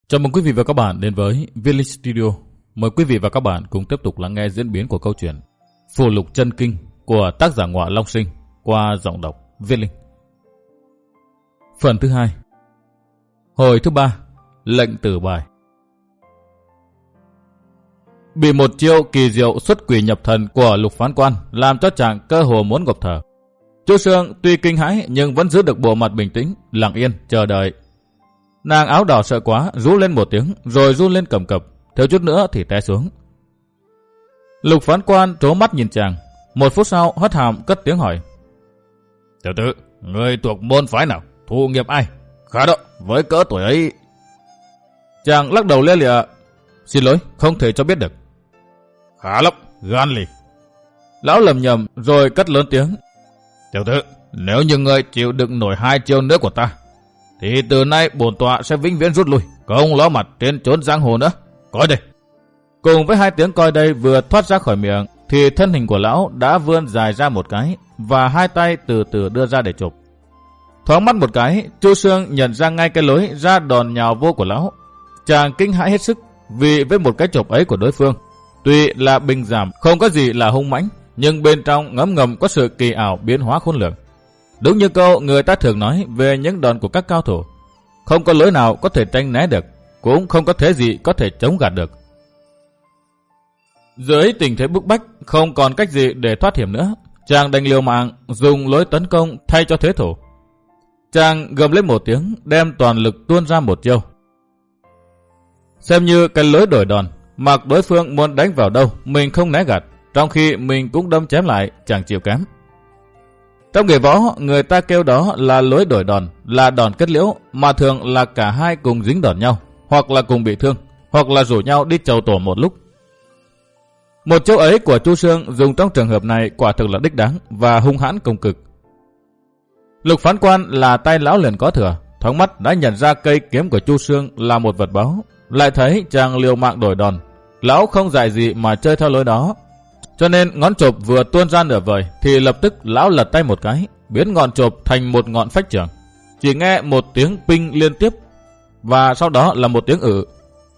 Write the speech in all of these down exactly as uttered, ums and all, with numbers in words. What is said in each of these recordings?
Chào mừng quý vị và các bạn đến với Viết Linh Studio. Mời quý vị và các bạn cùng tiếp tục lắng nghe diễn biến của câu chuyện Phù Lục Chân Kinh của tác giả Ngọa Long Sinh qua giọng đọc Viết Linh. Phần thứ hai. Hồi thứ ba. Lệnh tử bài. Bị một chiêu kỳ diệu xuất quỷ nhập thần của Lục Phán Quan làm cho chàng cơ hồ muốn ngộp thở. Chu Sương tuy kinh hãi nhưng vẫn giữ được bộ mặt bình tĩnh, lặng yên chờ đợi. Nàng áo đỏ sợ quá, rú lên một tiếng, rồi run lên cầm cập, thiếu chút nữa thì té xuống. Lục Phán Quan trố mắt nhìn chàng, một phút sau hất hàm cất tiếng hỏi: "Tiểu tử, người thuộc môn phái nào, thụ nghiệp ai? Khá đó, với cỡ tuổi ấy." Chàng lắc đầu lia lịa: "Xin lỗi, không thể cho biết được." "Khá lắm, gan lì." Lão lầm nhầm rồi cất lớn tiếng: "Tiểu tử, nếu như người chịu đựng nổi hai chiêu nữa của ta, thì từ nay bổn tọa sẽ vĩnh viễn rút lui, không ló mặt trên chốn giang hồ nữa. Coi đây." Cùng với hai tiếng coi đây vừa thoát ra khỏi miệng, thì thân hình của lão đã vươn dài ra một cái và hai tay từ từ đưa ra để chụp. Thoáng mắt một cái, Chu Sương nhận ra ngay cái lối ra đòn nhào vô của lão. Chàng kinh hãi hết sức vì với một cái chụp ấy của đối phương, tuy là bình giảm, không có gì là hung mãnh, nhưng bên trong ngấm ngầm có sự kỳ ảo biến hóa khôn lường. Đúng như câu người ta thường nói về những đòn của các cao thủ, không có lối nào có thể tránh né được, cũng không có thế gì có thể chống gạt được. Dưới tình thế bức bách, không còn cách gì để thoát hiểm nữa, chàng đành liều mạng dùng lối tấn công thay cho thế thủ. Chàng gầm lên một tiếng, đem toàn lực tuôn ra một chiêu, xem như cái lối đổi đòn, mặc đối phương muốn đánh vào đâu mình không né gạt, trong khi mình cũng đâm chém lại, chẳng chịu kém. Trong nghề võ, người ta kêu đó là lối đổi đòn, là đòn kết liễu, mà thường là cả hai cùng dính đòn nhau, hoặc là cùng bị thương, hoặc là rủ nhau đi chầu tổ một lúc. Một chiêu ấy của Chu Sương dùng trong trường hợp này quả thực là đích đáng và hung hãn cùng cực. Lục Phán Quan là tay lão liền có thừa, thoáng mắt đã nhận ra cây kiếm của Chu Sương là một vật báu, lại thấy chàng liều mạng đổi đòn, lão không dại gì mà chơi theo lối đó. Cho nên ngón chộp vừa tuôn ra nửa vời thì lập tức lão lật tay một cái, biến ngọn chộp thành một ngọn phách chưởng. Chỉ nghe một tiếng ping liên tiếp và sau đó là một tiếng ử.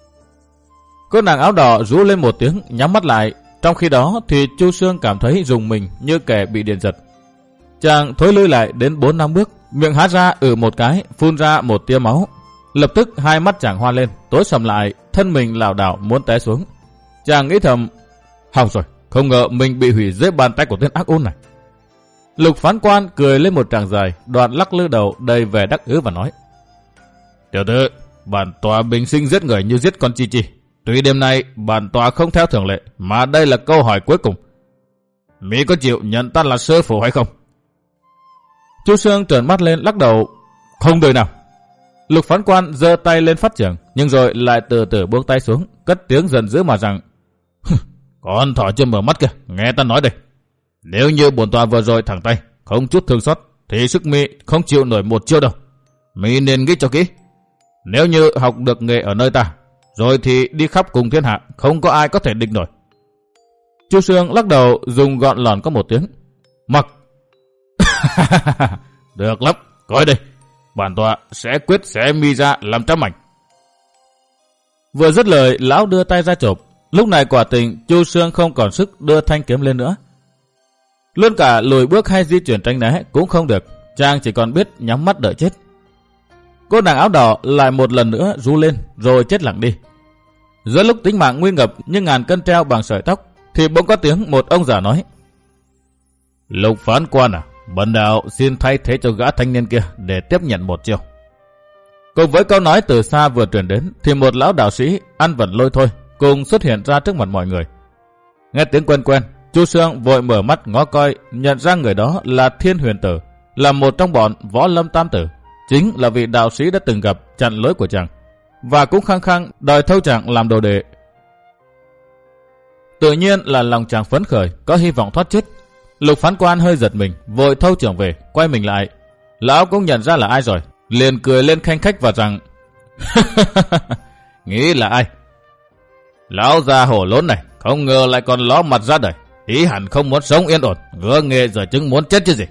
Cô nàng áo đỏ rú lên một tiếng, nhắm mắt lại. Trong khi đó thì Chu Sương cảm thấy rùng mình như kẻ bị điện giật. Chàng thối lui lại đến bốn năm bước, miệng há ra ử một cái, phun ra một tia máu. Lập tức hai mắt chàng hoa lên, tối sầm lại, thân mình lảo đảo muốn té xuống. Chàng nghĩ thầm: hỏng rồi, không ngờ mình bị hủy dưới bàn tay của tên ác ôn này. Lục Phán Quan cười lên một tràng dài, đoạn lắc lư đầu đầy vẻ đắc ý và nói: "Tiểu tử, bản tòa bình sinh giết người như giết con chi chi. Tuy đêm nay bản tòa không theo thường lệ, mà đây là câu hỏi cuối cùng. Mỹ có chịu nhận ta là sư phụ hay không?" Chu Sương trợn mắt lên lắc đầu: "Không đời nào." Lục Phán Quan giơ tay lên phát chưởng, nhưng rồi lại từ từ buông tay xuống, cất tiếng giận dữ mà rằng: "Con thỏ chưa mở mắt kìa, nghe ta nói đây. Nếu như bổn tòa vừa rồi thẳng tay, không chút thương xót, thì sức mi không chịu nổi một chiêu đâu. Mi nên nghĩ cho kỹ. Nếu như học được nghề ở nơi ta, rồi thì đi khắp cùng thiên hạ, không có ai có thể địch nổi." Chu Sương lắc đầu dùng gọn lòn có một tiếng: "Mặc." "Được lắm, coi đây. Bản tòa sẽ quyết xé mi ra làm trăm mảnh." Vừa dứt lời, lão đưa tay ra chộp. Lúc này quả tình Chu Sương không còn sức đưa thanh kiếm lên nữa. Luôn cả lùi bước hay di chuyển tránh né cũng không được, chàng chỉ còn biết nhắm mắt đợi chết. Cô nàng áo đỏ lại một lần nữa rú lên rồi chết lặng đi. Giữa lúc tính mạng nguy ngập như ngàn cân treo bằng sợi tóc, thì bỗng có tiếng một ông già nói: "Lục Phán Quan à, bần đạo xin thay thế cho gã thanh niên kia để tiếp nhận một chiêu." Cùng với câu nói từ xa vừa truyền đến, thì một lão đạo sĩ ăn vận lôi thôi cùng xuất hiện ra trước mặt mọi người. Nghe tiếng quen quen, Chu Sương vội mở mắt ngó coi, nhận ra người đó là Thiên Huyền Tử, là một trong bọn Võ Lâm Tam Tử, chính là vị đạo sĩ đã từng gặp chặn lối của chàng, và cũng khăng khăng đòi thâu chàng làm đồ đệ. Tự nhiên là lòng chàng phấn khởi, có hy vọng thoát chết. Lục Phán Quan hơi giật mình, vội thâu trưởng về, quay mình lại. Lão cũng nhận ra là ai rồi, liền cười lên khanh khách và rằng: "Nghĩ là ai? Lão già hổ lốn này, không ngờ lại còn ló mặt ra đời, ý hẳn không muốn sống yên ổn, ngứa nghề giờ chứng muốn chết chứ gì."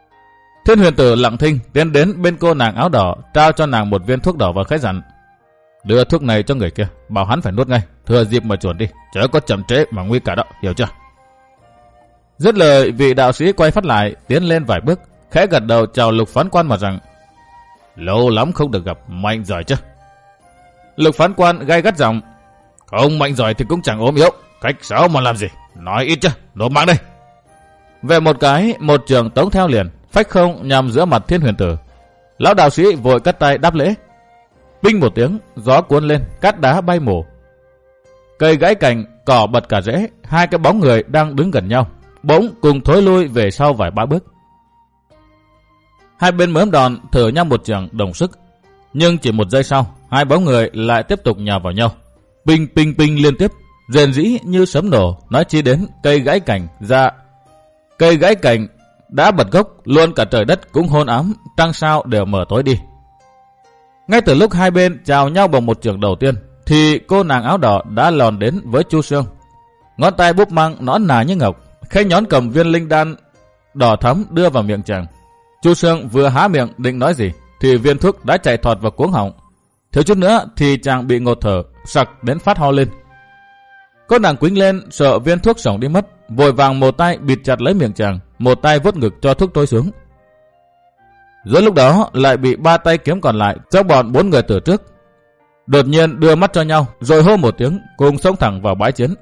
Thiên Huyền Tử lặng thinh tiến đến bên cô nàng áo đỏ, trao cho nàng một viên thuốc đỏ và khẽ dặn: Đưa thuốc này cho người kia, bảo hắn phải nuốt ngay, thừa dịp mà chuồn đi, chớ có chậm trễ mà nguy cả đó, hiểu chưa? Dứt lời, vị đạo sĩ quay phát lại, tiến lên vài bước, khẽ gật đầu chào Lục phán quan mà rằng: lâu lắm không được gặp, mạnh giỏi chứ? Lục phán quan gay gắt giọng: không mạnh giỏi thì cũng chẳng ốm yếu, cách sao mà làm gì, nói ít chứ, nộp mạng đây. Về một cái, một trường tống theo liền, phách không nhằm giữa mặt Thiên Huyền Tử. Lão đạo sĩ vội cất tay đáp lễ. Binh một tiếng, gió cuốn lên, cát đá bay mù. Cây gãy cành, cỏ bật cả rễ, hai cái bóng người đang đứng gần nhau, bỗng cùng thối lui về sau vài ba bước. Hai bên mớm đòn thử nhau một trường đồng sức, nhưng chỉ một giây sau, hai bóng người lại tiếp tục nhào vào nhau. Pinh pinh pinh liên tiếp, rền rĩ như sấm nổ, nói chi đến cây gãy cành ra. Cây gãy cành đã bật gốc, luôn cả trời đất cũng hôn ám, trăng sao đều mở tối đi. Ngay từ lúc hai bên chào nhau bằng một trường đầu tiên, thì cô nàng áo đỏ đã lòn đến với Chu Sương. Ngón tay búp măng nõn nà như ngọc, khẽ nhón cầm viên linh đan đỏ thắm đưa vào miệng chàng. Chu Sương vừa há miệng định nói gì, thì viên thuốc đã chạy thọt vào cuống họng. Thiếu chút nữa thì chàng bị ngột thở, sặc đến phát ho lên. Cô nàng quýnh lên, sợ viên thuốc xổng đi mất, vội vàng một tay bịt chặt lấy miệng chàng, một tay vuốt ngực cho thuốc trôi xuống. Giữa lúc đó lại bị ba tay kiếm còn lại trong bọn bốn người từ trước đột nhiên đưa mắt cho nhau, rồi hô một tiếng, cùng xông thẳng vào bãi chiến.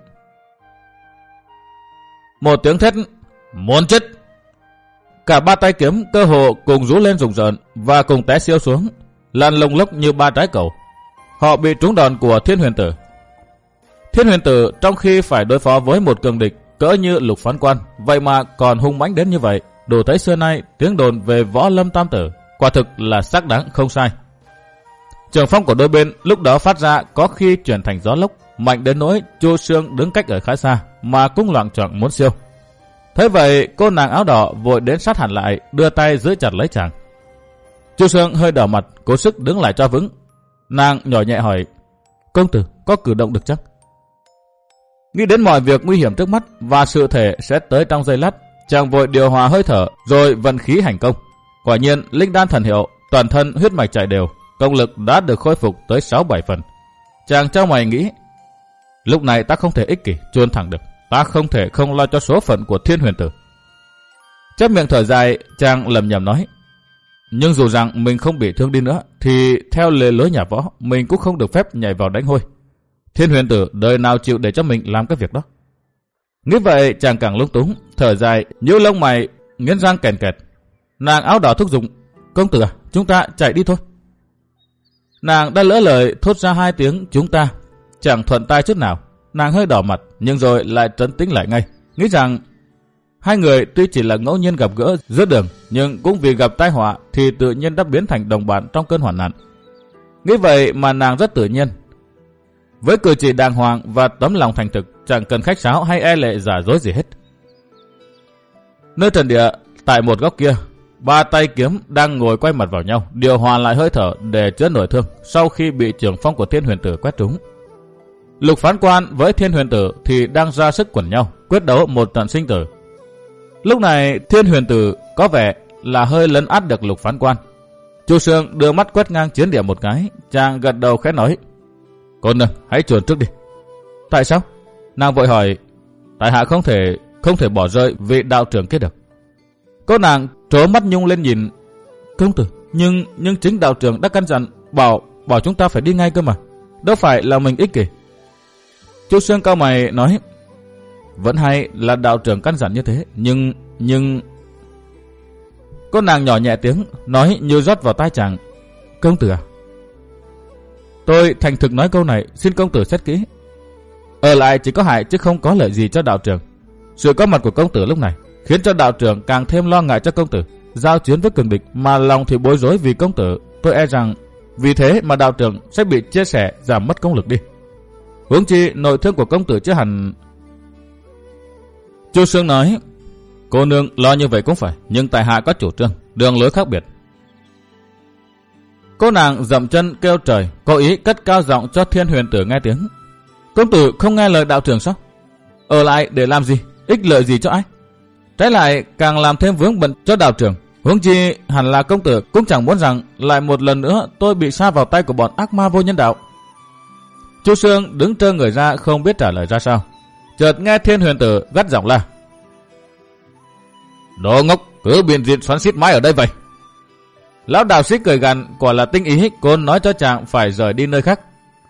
Một tiếng thét muốn chết, cả ba tay kiếm cơ hồ cùng rú lên rùng rợn và cùng té siêu xuống, lăn lông lốc như ba trái cầu. Họ bị trúng đòn của Thiên Huyền Tử. Thiên Huyền Tử trong khi phải đối phó với một cường địch cỡ như Lục phán quan, vậy mà còn hung mãnh đến như vậy, đủ thấy xưa nay tiếng đồn về Võ Lâm Tam Tử quả thực là xác đáng không sai. Trường phong của đôi bên lúc đó phát ra có khi chuyển thành gió lốc, mạnh đến nỗi Chu Sương đứng cách ở khá xa mà cũng loạng choạng muốn siêu. Thế vậy cô nàng áo đỏ vội đến sát hẳn lại, đưa tay giữ chặt lấy chàng. Chu Sương hơi đỏ mặt, cố sức đứng lại cho vững. Nàng nhỏ nhẹ hỏi: công tử có cử động được chắc? Nghĩ đến mọi việc nguy hiểm trước mắt và sự thể sẽ tới trong giây lát, chàng vội điều hòa hơi thở rồi vận khí hành công. Quả nhiên linh đan thần hiệu, toàn thân huyết mạch chảy đều, công lực đã được khôi phục tới sáu bảy phần. Chàng trao mày nghĩ: lúc này ta không thể ích kỷ chuồn thẳng được, ta không thể không lo cho số phận của Thiên Huyền Tử. Chép miệng thở dài, chàng lầm nhầm nói: nhưng dù rằng mình không bị thương đi nữa, thì theo lề lối nhà võ, mình cũng không được phép nhảy vào đánh hôi. Thiên Huyền Tử đời nào chịu để cho mình làm cái việc đó. Nghĩ vậy chàng càng lung túng, thở dài, nhíu lông mày, nghiến răng kèn kẹt. Nàng áo đỏ thúc giục: công tử à, chúng ta chạy đi thôi. Nàng đã lỡ lời thốt ra hai tiếng chúng ta, chẳng thuận tai chút nào. Nàng hơi đỏ mặt, nhưng rồi lại trấn tĩnh lại ngay, nghĩ rằng hai người tuy chỉ là ngẫu nhiên gặp gỡ giữa đường, nhưng cũng vì gặp tai họa thì tự nhiên đã biến thành đồng bạn trong cơn hoạn nạn. Nghĩ vậy mà nàng rất tự nhiên, với cử chỉ đàng hoàng và tấm lòng thành thực, chẳng cần khách sáo hay e lệ giả dối gì hết. Nơi trần địa, tại một góc kia, ba tay kiếm đang ngồi quay mặt vào nhau, điều hòa lại hơi thở để chữa nổi thương sau khi bị trường phong của Thiên Huyền Tử quét trúng. Lục phán quan với Thiên Huyền Tử thì đang ra sức quẩn nhau, quyết đấu một trận sinh tử. Lúc này Thiên Huyền Tử có vẻ là hơi lấn át được Lục phán quan. Chu Sương đưa mắt quét ngang chiến địa một cái, chàng gật đầu khẽ nói: cô nương hãy chuồn trước đi. Tại sao? Nàng vội hỏi. Tại hạ không thể không thể bỏ rơi vị đạo trưởng kia được. Cô nàng trố mắt nhung lên nhìn. Công tử, nhưng nhưng chính đạo trưởng đã căn dặn bảo bảo chúng ta phải đi ngay cơ mà, đâu phải là mình ích kỷ. Chu Sương cau mày nói: vẫn hay là đạo trưởng căn dặn như thế, nhưng nhưng cô nàng nhỏ nhẹ tiếng nói như rót vào tai chàng: công tử à, tôi thành thực nói câu này, xin công tử xét kỹ. Ở lại chỉ có hại chứ không có lợi gì cho đạo trưởng. Sự có mặt của công tử lúc này khiến cho đạo trưởng càng thêm lo ngại cho công tử. Giao chiến với cường địch mà lòng thì bối rối vì công tử, tôi e rằng vì thế mà đạo trưởng sẽ bị chia sẻ, giảm mất công lực đi. Huống chi nội thương của công tử chưa hẳn. Chu Sương nói: cô nương lo như vậy cũng phải, nhưng tại hạ có chủ trương, đường lối khác biệt. Cô nàng dậm chân kêu trời, cố ý cất cao giọng cho Thiên Huyền Tử nghe tiếng. Công tử không nghe lời đạo trưởng sao? Ở lại để làm gì? Ích lợi gì cho ai? Trái lại càng làm thêm vướng bận cho đạo trưởng. Huống chi hẳn là công tử cũng chẳng muốn rằng lại một lần nữa tôi bị sa vào tay của bọn ác ma vô nhân đạo. Chu Sương đứng trơ người ra không biết trả lời ra sao. Chợt nghe Thiên Huyền Tử gắt giọng la: Đồ ngốc, cứ biện diện xoắn xít mãi ở đây vậy. Lão đạo sĩ cười gằn, quả là tinh ý, côn nói cho chàng phải rời đi nơi khác.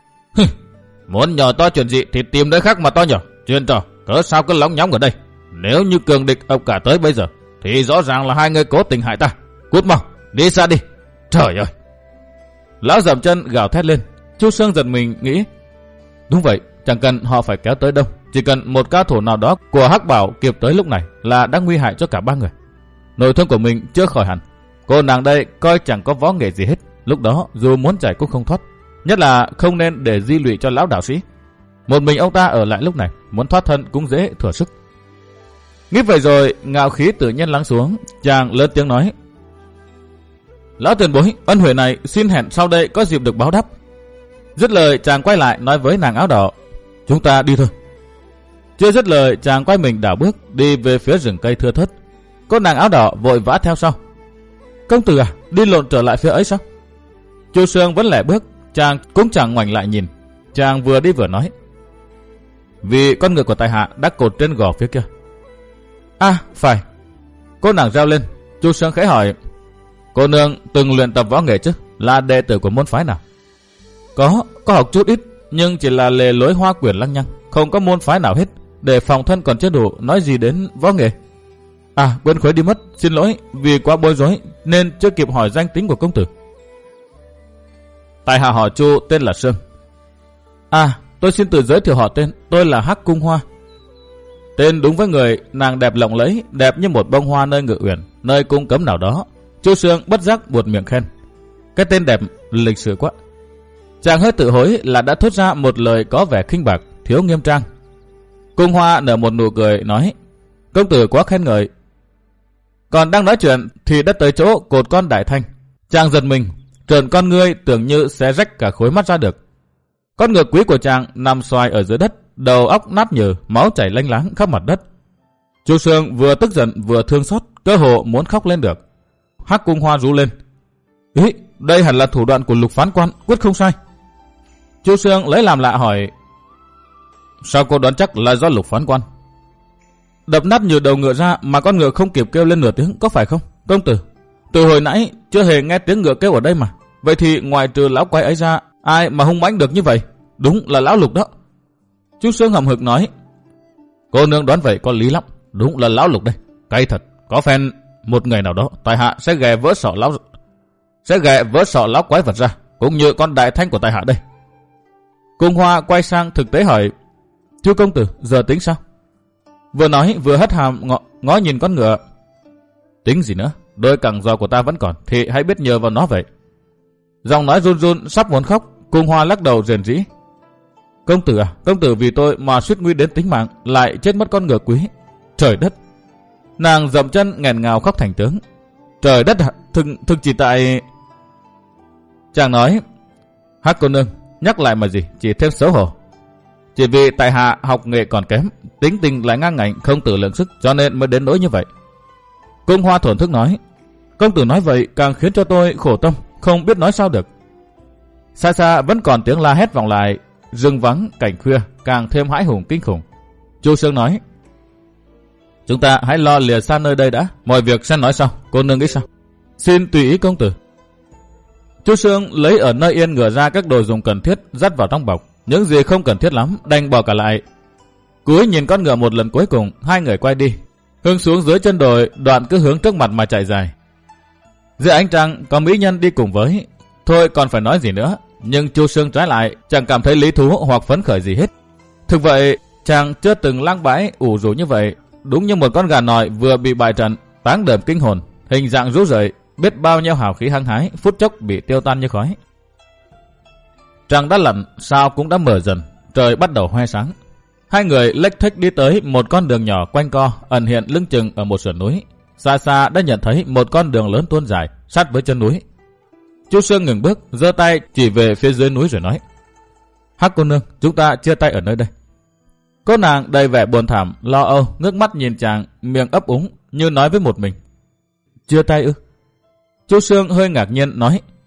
Muốn nhỏ to chuyện gì thì tìm nơi khác mà to nhỏ. Chuyện trò, cớ sao cứ lóng nhóng ở đây. Nếu như cường địch ập cả tới bây giờ, thì rõ ràng là hai người cố tình hại ta. Cút mau, đi xa đi. Trời ơi! Lão dậm chân gào thét lên. Chu Sương giật mình nghĩ, đúng vậy, chẳng cần họ phải kéo tới đâu, chỉ cần một cao thủ nào đó của Hắc Bảo kịp tới lúc này là đã nguy hại cho cả ba người. Nội thương của mình chưa khỏi hẳn, cô nàng đây coi chẳng có võ nghệ gì hết, lúc đó dù muốn chạy cũng không thoát. Nhất là không nên để di lụy cho lão đạo sĩ. Một mình ông ta ở lại lúc này, muốn thoát thân cũng dễ thừa sức. Nghĩ vậy rồi, ngạo khí tự nhiên lắng xuống, chàng lớn tiếng nói: Lão tiền bối, ân huệ này xin hẹn sau đây có dịp được báo đáp. Dứt lời, chàng quay lại nói với nàng áo đỏ: Chúng ta đi thôi. Chưa dứt lời, chàng quay mình đảo bước đi về phía rừng cây thưa thớt. Cô nàng áo đỏ vội vã theo sau. Công tử à, đi lộn trở lại phía ấy sao? Chu Sương vẫn lẻ bước, chàng cũng chẳng ngoảnh lại nhìn. Chàng vừa đi vừa nói: Vì con ngựa của tại hạ đã cột trên gò phía kia. À, phải. Cô nàng reo lên. Chu Sương khẽ hỏi: Cô nương từng luyện tập võ nghệ chứ? Là đệ tử của môn phái nào? Có, có học chút ít, nhưng chỉ là lề lối hoa quyển lăng nhăng, không có môn phái nào hết. Để phòng thân còn chưa đủ, nói gì đến võ nghệ. À, quên khuấy đi mất, xin lỗi, vì quá bối rối nên chưa kịp hỏi danh tính của công tử. Tại hạ họ Chu, tên là Sương. À, tôi xin tự giới thiệu họ tên, tôi là Hắc Cung Hoa. Tên đúng với người, nàng đẹp lộng lẫy, đẹp như một bông hoa nơi ngự uyển, nơi cung cấm nào đó. Chu Sương bất giác buột miệng khen: Cái tên đẹp, lịch sử quá. Chàng hơi tự hối là đã thốt ra một lời có vẻ khinh bạc, thiếu nghiêm trang. Cung Hoa nở một nụ cười nói: Công tử quá khen ngợi. Còn đang nói chuyện thì đã tới chỗ cột con đại thanh. Chàng giật mình, trợn con ngươi tưởng như sẽ rách cả khối mắt ra được. Con ngựa quý của chàng nằm xoài ở dưới đất, đầu óc nát nhừ, máu chảy lênh láng khắp mặt đất. Chu Sương vừa tức giận vừa thương xót, cơ hồ muốn khóc lên được. Hắc Cung Hoa rú lên: Ý, đây hẳn là thủ đoạn của Lục phán quan, quyết không sai. Chu Sương lấy làm lạ hỏi: Sao cô đoán chắc là do Lục phán quan? Đập nát nhiều đầu ngựa ra mà con ngựa không kịp kêu lên nửa tiếng, có phải không? Công tử, từ hồi nãy chưa hề nghe tiếng ngựa kêu ở đây mà. Vậy thì ngoài trừ lão quái ấy ra, ai mà hung mãnh được như vậy? Đúng là lão Lục đó. Chu Sương hậm hực nói: Cô nương đoán vậy có lý lắm, đúng là lão Lục đây. Cay thật, có phen một ngày nào đó tại hạ sẽ ghè vỡ sọ lão sẽ ghè vỡ sọ lão quái vật ra, cũng như con đại thanh của tại hạ đây. Cung Hoa quay sang thực tế hỏi: Chu công tử, giờ tính sao? Vừa nói vừa hất hàm ngó, ngó nhìn con ngựa. Tính gì nữa, đôi cẳng giò của ta vẫn còn, thì hãy biết nhờ vào nó vậy. Giọng nói run run sắp muốn khóc, Cung Hoa lắc đầu rền rĩ: Công tử à, công tử vì tôi mà suýt nguy đến tính mạng, lại chết mất con ngựa quý. Trời đất! Nàng dậm chân nghẹn ngào khóc thành tiếng. Trời đất à, thực, thực chỉ tại... Chàng nói: Hắc cô nương, nhắc lại mà gì, chỉ thêm xấu hổ. Chỉ vì tại hạ học nghệ còn kém, tính tình lại ngang ngạnh, không tự lượng sức, cho nên mới đến nỗi như vậy. Cung Hoa thổn thức nói: Công tử nói vậy càng khiến cho tôi khổ tâm, không biết nói sao được. Xa xa vẫn còn tiếng la hét vọng lại, rừng vắng cảnh khuya càng thêm hãi hùng kinh khủng. Chu Sương nói: Chúng ta hãy lo lìa xa nơi đây đã, mọi việc sẽ nói sau, cô nương nghĩ sao? Xin tùy ý công tử. Chu Sương lấy ở nơi yên ngựa ra các đồ dùng cần thiết dắt vào trong bọc, những gì không cần thiết lắm đành bỏ cả lại. Cúi nhìn con ngựa một lần cuối cùng, hai người quay đi. Hưng xuống dưới chân đồi, đoạn cứ hướng trước mặt mà chạy dài. Dưới ánh trăng có mỹ nhân đi cùng với, thôi còn phải nói gì nữa. Nhưng Chu Sương trái lại chẳng cảm thấy lý thú hoặc phấn khởi gì hết. Thực vậy, chàng chưa từng lang bãi ủ rũ như vậy, đúng như một con gà nòi vừa bị bại trận, táng đờm kinh hồn, hình dạng rũ rượi, biết bao nhiêu hào khí hăng hái, phút chốc bị tiêu tan như khói. Trăng đã lặn, sao cũng đã mở dần, trời bắt đầu hoe sáng. Hai người lếch thếch đi tới một con đường nhỏ quanh co, ẩn hiện lưng chừng ở một sườn núi. Xa xa đã nhận thấy một con đường lớn tuôn dài, sát với chân núi. Chu Sương ngừng bước, giơ tay chỉ về phía dưới núi rồi nói: Hắc cô nương, chúng ta chia tay ở nơi đây. Cô nàng đầy vẻ buồn thảm, lo âu, ngước mắt nhìn chàng, miệng ấp úng như nói với một mình: Chia tay ư? Chu Sương hơi ngạc nhiên nói: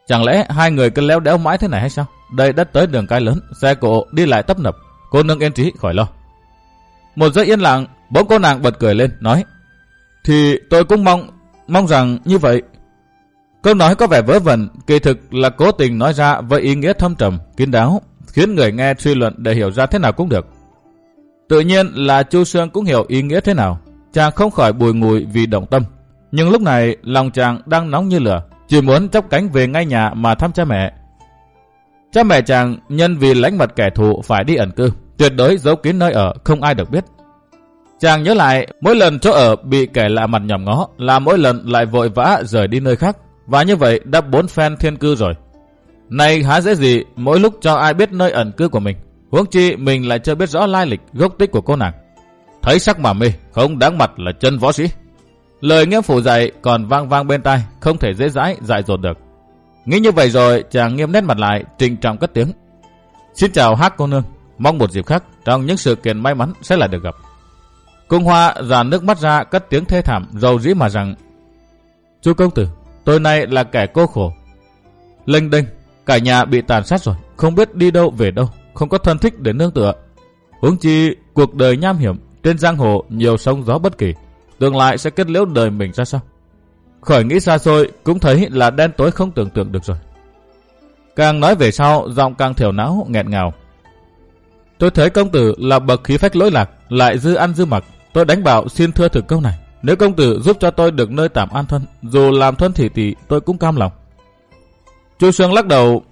Chẳng lẽ hai người cứ léo đéo mãi thế này hay sao? Đây đã tới đường cái lớn, xe cộ đi lại tấp nập. Cô nương yên trí khỏi lo. Một giây yên lặng, bỗng cô nàng bật cười lên, nói: Thì tôi cũng mong, mong rằng như vậy. Câu nói có vẻ vớ vẩn, kỳ thực là cố tình nói ra với ý nghĩa thâm trầm, kín đáo, khiến người nghe suy luận để hiểu ra thế nào cũng được. Tự nhiên là Chu Sương cũng hiểu ý nghĩa thế nào, chàng không khỏi bùi ngùi vì động tâm. Nhưng lúc này lòng chàng đang nóng như lửa, chỉ muốn chắp cánh về ngay nhà mà thăm cha mẹ. Cha mẹ chàng nhân vì lánh mặt kẻ thù phải đi ẩn cư, tuyệt đối giấu kín nơi ở, không ai được biết. Chàng nhớ lại mỗi lần chỗ ở bị kẻ lạ mặt nhòm ngó là mỗi lần lại vội vã rời đi nơi khác, và như vậy đã bốn phen thiên cư rồi. Này há dễ gì mỗi lúc cho ai biết nơi ẩn cư của mình, huống chi mình lại chưa biết rõ lai lịch gốc tích của cô nàng. Thấy sắc mà mê, không đáng mặt là chân võ sĩ. Lời Nghiêm Phủ dạy còn vang vang bên tai, không thể dễ dãi dại dột được. Nghĩ như vậy rồi, chàng nghiêm nét mặt lại, trịnh trọng cất tiếng: Xin chào Hắc cô nương, mong một dịp khác trong những sự kiện may mắn sẽ lại được gặp. Cung Hoa dàn nước mắt ra, cất tiếng thê thảm rầu rĩ mà rằng: Chu công tử, tôi nay là kẻ cô khổ, lênh đênh, cả nhà bị tàn sát rồi, không biết đi đâu về đâu, không có thân thích để nương tựa. Huống chi cuộc đời nham hiểm, trên giang hồ nhiều sóng gió bất kỳ, tương lai sẽ kết liễu đời mình ra sao? Khỏi nghĩ xa xôi cũng thấy là đen tối không tưởng tượng được rồi. Càng nói về sau, giọng càng thiểu não nghẹn ngào. Tôi thấy công tử là bậc khí phách lỗi lạc, lại dư ăn dư mặc. Tôi đánh bảo xin thưa thực câu này, nếu công tử giúp cho tôi được nơi tạm an thân, dù làm thân thị tỷ tôi cũng cam lòng. Chu Sương lắc đầu: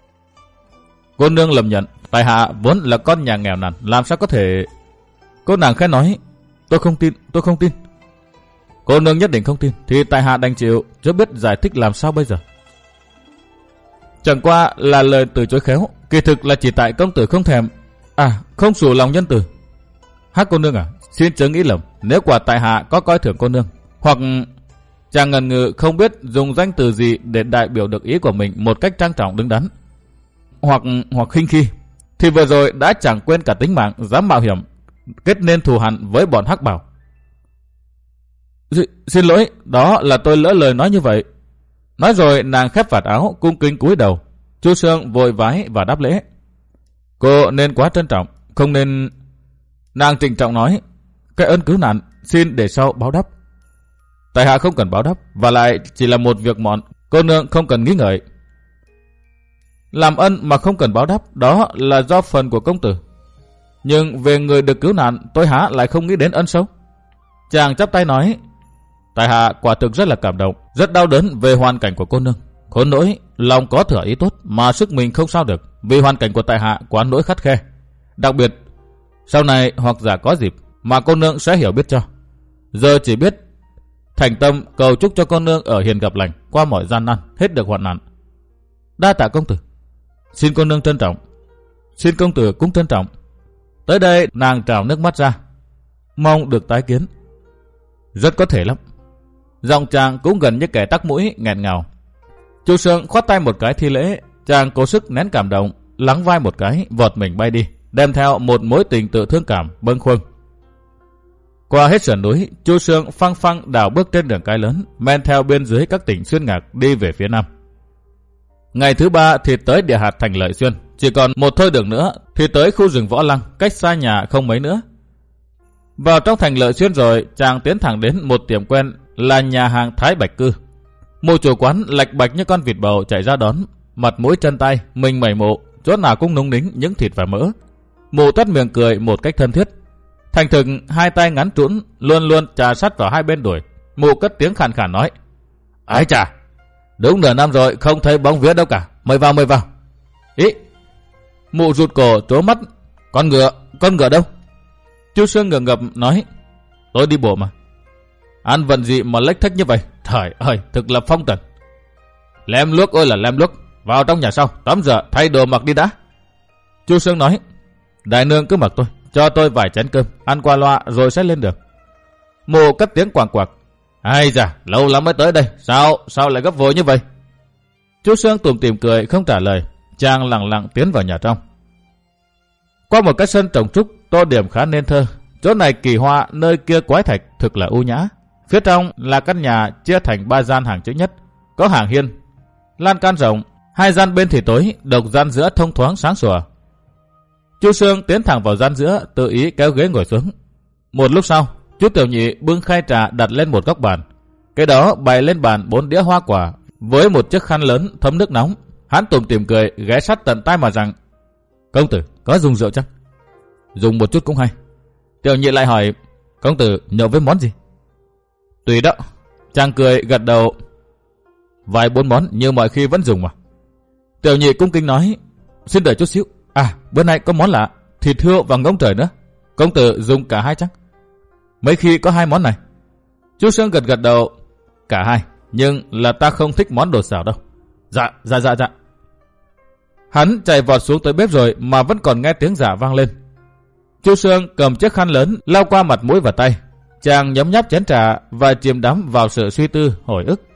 Cô nương lầm nhận, tại hạ vốn là con nhà nghèo nàn, làm sao có thể... Cô nàng khẽ nói: Tôi không tin, tôi không tin. Cô nương nhất định không tin, thì tại hạ đành chịu, chứ biết giải thích làm sao bây giờ. Chẳng qua là lời từ chối khéo, kỳ thực là chỉ tại công tử không thèm, à không sủ lòng nhân từ. Hắc cô nương à, xin chớ nghĩ lầm, nếu quả tại hạ có coi thường cô nương, hoặc chàng ngần ngừ không biết dùng danh từ gì để đại biểu được ý của mình một cách trang trọng đứng đắn, hoặc hoặc khinh khi, thì vừa rồi đã chẳng quên cả tính mạng, dám mạo hiểm kết nên thù hằn với bọn Hắc Bảo. Xin lỗi, đó là tôi lỡ lời nói như vậy. Nói rồi nàng khép vạt áo, cung kính cúi đầu. Chu Sương vội vái và đáp lễ: Cô nên quá trân trọng, không nên... Nàng trịnh trọng nói: Cái ơn cứu nạn xin để sau báo đáp. Tại hạ không cần báo đáp, và lại chỉ là một việc mọn, cô nương không cần nghĩ ngợi. Làm ân mà không cần báo đáp, đó là do phần của công tử. Nhưng về người được cứu nạn, tôi há lại không nghĩ đến ân sâu. Chàng chắp tay nói: Tại hạ quả thực rất là cảm động, rất đau đớn về hoàn cảnh của cô nương. Khốn nỗi lòng có thừa ý tốt mà sức mình không sao được, vì hoàn cảnh của tại hạ quá nỗi khắt khe. Đặc biệt sau này hoặc giả có dịp mà cô nương sẽ hiểu biết cho. Giờ chỉ biết thành tâm cầu chúc cho cô nương ở hiền gặp lành, qua mọi gian nan, hết được hoạn nạn. Đa tạ công tử. Xin cô nương trân trọng. Xin công tử cũng trân trọng. Tới đây nàng trào nước mắt ra. Mong được tái kiến. Rất có thể lắm. Giọng chàng cũng gần như kẻ tắc mũi nghẹn ngào. Chu Sương khoát tay một cái thi lễ. Chàng cố sức nén cảm động, lắng vai một cái, vọt mình bay đi, đem theo một mối tình tự thương cảm bâng khuâng. Qua hết sườn núi, Chu Sương phăng phăng đảo bước trên đường cái lớn, men theo bên dưới các tỉnh xuyên ngạc đi về phía nam. Ngày thứ ba thì tới địa hạt thành Lợi Xuyên, chỉ còn một thôi đường nữa thì tới khu rừng Võ Lăng, cách xa nhà không mấy nữa. Vào trong thành Lợi Xuyên rồi, chàng tiến thẳng đến một tiệm quen là nhà hàng Thái Bạch Cư. Mụ chủ quán lạch bạch như con vịt bầu chạy ra đón, mặt mũi chân tay mình mẩy mộ, chỗ nào cũng núng nính những thịt và mỡ. Mụ toét miệng cười một cách thân thiết. Thành thực hai tay ngắn trũn luôn luôn chà sát vào hai bên đùi. Mụ cất tiếng khàn khàn nói: Ái chà, đúng nửa năm rồi không thấy bóng vía đâu cả, mời vào mời vào. Ý. Mụ rụt cổ trố mắt: Con ngựa, con ngựa đâu? Chu Sương ngượng ngập nói: Tôi đi bộ mà. Ăn vận gì mà lếch thếch như vậy? Trời ơi, thực là phong trần. Lem luốc ơi là lem luốc, vào trong nhà sau, tắm rửa thay đồ mặc đi đã. Chu Sương nói: Đại nương cứ mặc tôi, cho tôi vài chén cơm, ăn qua loa rồi sẽ lên được. Mụ cất tiếng quàng quạc: Ai da, lâu lắm mới tới đây, sao sao lại gấp vội như vậy? Chu Sương tủm tỉm cười không trả lời. Chàng lặng lặng tiến vào nhà trong. Qua một cái sân trồng trúc, tô điểm khá nên thơ. Chỗ này kỳ hoa, nơi kia quái thạch, thực là u nhã. Phía trong là căn nhà chia thành ba gian hàng chữ nhất, có hàng hiên, lan can rộng, hai gian bên thì tối, độc gian giữa thông thoáng sáng sủa. Chu Sương tiến thẳng vào gian giữa, tự ý kéo ghế ngồi xuống. Một lúc sau, chú Tiểu Nhị bưng khay trà đặt lên một góc bàn. Cái đó bày lên bàn bốn đĩa hoa quả với một chiếc khăn lớn thấm nước nóng. Hắn tủm tỉm cười, ghé sát tận tai mà rằng: "Công tử có dùng rượu chăng?" "Dùng một chút cũng hay." Tiểu Nhị lại hỏi: "Công tử nhậu với món gì?" "Tùy đó." Chàng cười gật đầu: "Vài bốn món như mọi khi vẫn dùng mà." Tiểu Nhị cung kính nói: "Xin đợi chút xíu. À, bữa nay có món lạ, thịt hươu và ngỗng trời nữa. Công tử dùng cả hai chăng?" "Mấy khi có hai món này." Chu Sương gật gật đầu: "Cả hai, nhưng là ta không thích món đồ xào đâu." "Dạ, dạ, dạ, dạ." Hắn chạy vọt xuống tới bếp rồi mà vẫn còn nghe tiếng dạ vang lên. Chu Sương cầm chiếc khăn lớn lau qua mặt mũi và tay. Chàng nhấm nháp chén trà và chìm đắm vào sự suy tư hồi ức.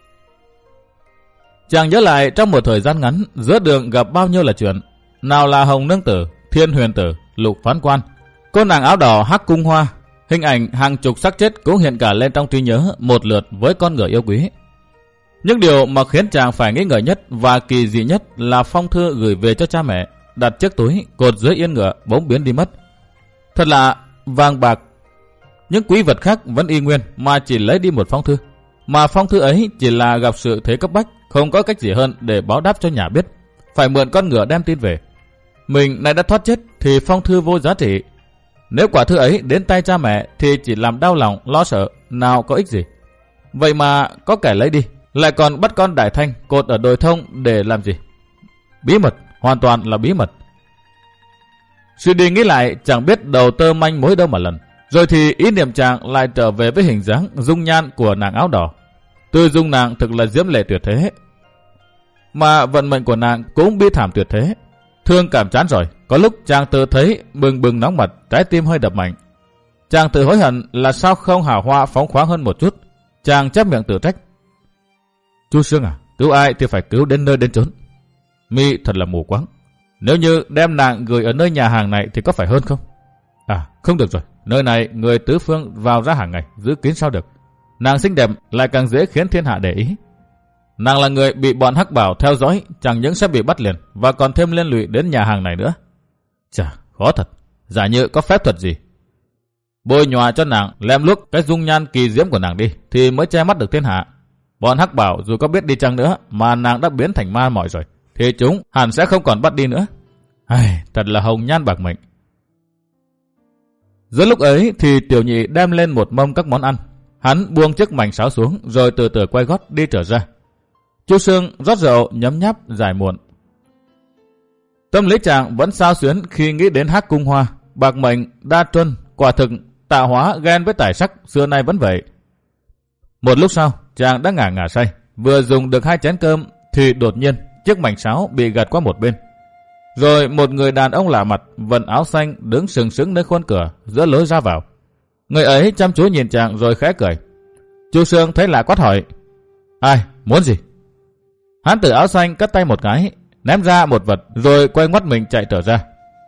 Chàng nhớ lại trong một thời gian ngắn, giữa đường gặp bao nhiêu là chuyện. Nào là Hồng Nương Tử, Thiên Huyền Tử, Lục Phán Quan, cô nàng áo đỏ Hắc Cung Hoa. Hình ảnh hàng chục xác chết cũng hiện cả lên trong trí nhớ một lượt với con người yêu quý. Nhưng điều mà khiến chàng phải nghi ngờ nhất và kỳ dị nhất là phong thư gửi về cho cha mẹ, đặt chiếc túi cột dưới yên ngựa bỗng biến đi mất. Thật là vàng bạc, những quý vật khác vẫn y nguyên mà chỉ lấy đi một phong thư. Mà phong thư ấy chỉ là gặp sự thế cấp bách, không có cách gì hơn để báo đáp cho nhà biết, phải mượn con ngựa đem tin về. Mình này đã thoát chết thì phong thư vô giá trị. Nếu quả thư ấy đến tay cha mẹ thì chỉ làm đau lòng, lo sợ, nào có ích gì. Vậy mà có kẻ lấy đi, lại còn bắt con Đại Thanh cột ở đồi thông để làm gì? Bí mật, hoàn toàn là bí mật. Suy đi nghĩ lại, chẳng biết đầu tơ manh mối đâu mà lần. Rồi thì ý niệm chàng lại trở về với hình dáng dung nhan của nàng áo đỏ. Tư dung nàng thực là diễm lệ tuyệt thế, mà vận mệnh của nàng cũng bi thảm tuyệt thế. Thương cảm chán rồi, có lúc chàng tự thấy bừng bừng nóng mặt, trái tim hơi đập mạnh. Chàng tự hối hận là sao không hào hoa phóng khoáng hơn một chút. Chàng chép miệng tự trách: "Chu Sương à, cứu ai thì phải cứu đến nơi đến chốn. Mi thật là mù quáng. Nếu như đem nàng gửi ở nơi nhà hàng này thì có phải hơn không? À, không được rồi, nơi này người tứ phương vào ra hàng ngày, giữ kín sao được. Nàng xinh đẹp lại càng dễ khiến thiên hạ để ý. Nàng là người bị bọn Hắc Bảo theo dõi, chẳng những sẽ bị bắt liền và còn thêm liên lụy đến nhà hàng này nữa. Chà, khó thật. Giả như có phép thuật gì bôi nhòa cho nàng, lem luốc cái dung nhan kỳ diễm của nàng đi thì mới che mắt được thiên hạ. Bọn Hắc Bảo dù có biết đi chăng nữa mà nàng đã biến thành ma mỏi rồi thì chúng hẳn sẽ không còn bắt đi nữa. Ai, thật là hồng nhan bạc mệnh." Giữa lúc ấy thì Tiểu Nhị đem lên một mâm các món ăn. Hắn buông chiếc mảnh sáo xuống rồi từ từ quay gót đi trở ra. Chu Sương rót rượu nhấm nháp dài muộn. Tâm lý chàng vẫn xao xuyến khi nghĩ đến Hắc Cung Hoa, bạc mệnh, đa truân, quả thực tạo hóa ghen với tài sắc xưa nay vẫn vậy. Một lúc sau, chàng đã ngả ngả say, vừa dùng được hai chén cơm thì đột nhiên chiếc mảnh sáo bị gạt qua một bên. Rồi một người đàn ông lạ mặt, vận áo xanh đứng sừng sững nơi khuôn cửa giữa lối ra vào. Người ấy chăm chú nhìn chàng rồi khẽ cười. Chu Sương thấy lạ quát hỏi: "Ai, muốn gì?" Hán tử áo xanh cất tay một cái, ném ra một vật rồi quay ngoắt mình chạy trở ra.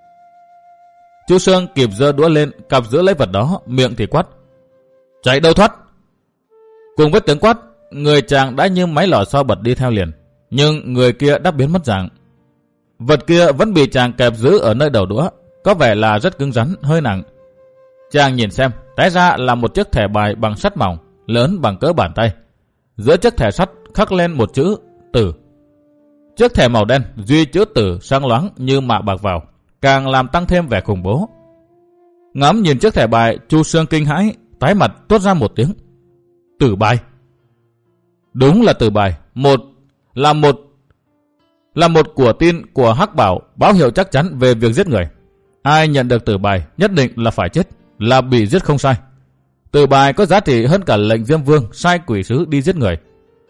Chu Sương kịp giơ đũa lên, cặp giữ lấy vật đó, miệng thì quát: "Chạy đâu thoát!" Cùng với tiếng quát, người chàng đã như máy lò xo bật đi theo liền, nhưng người kia đã biến mất dạng. Vật kia vẫn bị chàng kẹp giữ ở nơi đầu đũa, có vẻ là rất cứng rắn, hơi nặng. Chàng nhìn xem, té ra là một chiếc thẻ bài bằng sắt mỏng, lớn bằng cỡ bàn tay. Giữa chiếc thẻ sắt khắc lên một chữ Tử. Chiếc thẻ màu đen duy chữ Tử sáng loáng như mạ bạc vào, càng làm tăng thêm vẻ khủng bố. Ngắm nhìn chiếc thẻ bài, Chu Sương kinh hãi, tái mặt tuốt ra một tiếng: "Tử bài!" Đúng là tử bài, một là một là một của tin của Hắc Bảo, báo hiệu chắc chắn về việc giết người. Ai nhận được tử bài nhất định là phải chết, là bị giết không sai. Tử bài có giá trị hơn cả lệnh Diêm Vương sai quỷ sứ đi giết người.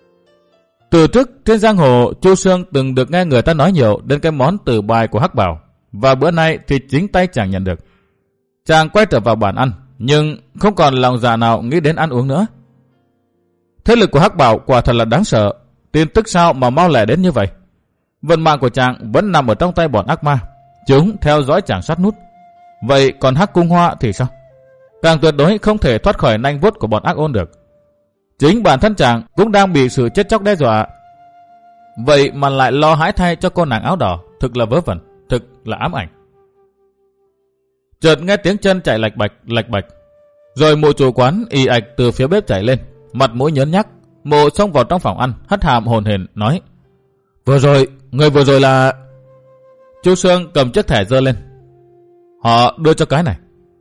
Từ trước trên giang hồ, Chu Sương từng được nghe người ta nói nhiều đến cái món tử bài của Hắc Bảo, và bữa nay thì chính tay chàng nhận được. Chàng quay trở vào bàn ăn, nhưng không còn lòng dạ nào nghĩ đến ăn uống nữa. Thế lực của Hắc Bảo quả thật là đáng sợ, tin tức sao mà mau lẹ đến như vậy. Vận mạng của chàng vẫn nằm ở trong tay bọn ác ma, chúng theo dõi chàng sát nút. Vậy còn Hắc Cung Hoa thì sao? Càng tuyệt đối không thể thoát khỏi nanh vuốt của bọn ác ôn được. Chính bản thân chàng cũng đang bị sự chết chóc đe dọa. Vậy mà lại lo hãi thay cho cô nàng áo đỏ, thực là vớ vẩn, thực là ám ảnh. Chợt nghe tiếng chân chạy lạch bạch, lạch bạch. Rồi mụ chủ quán ì ạch từ phía bếp chạy lên, mặt mũi nhớn nhác. Mụ xông vào trong phòng ăn, hất hàm hồn hển nói: Vừa rồi, người vừa rồi là... Chú Sương cầm chiếc thẻ giơ lên. Họ đưa cho cái này.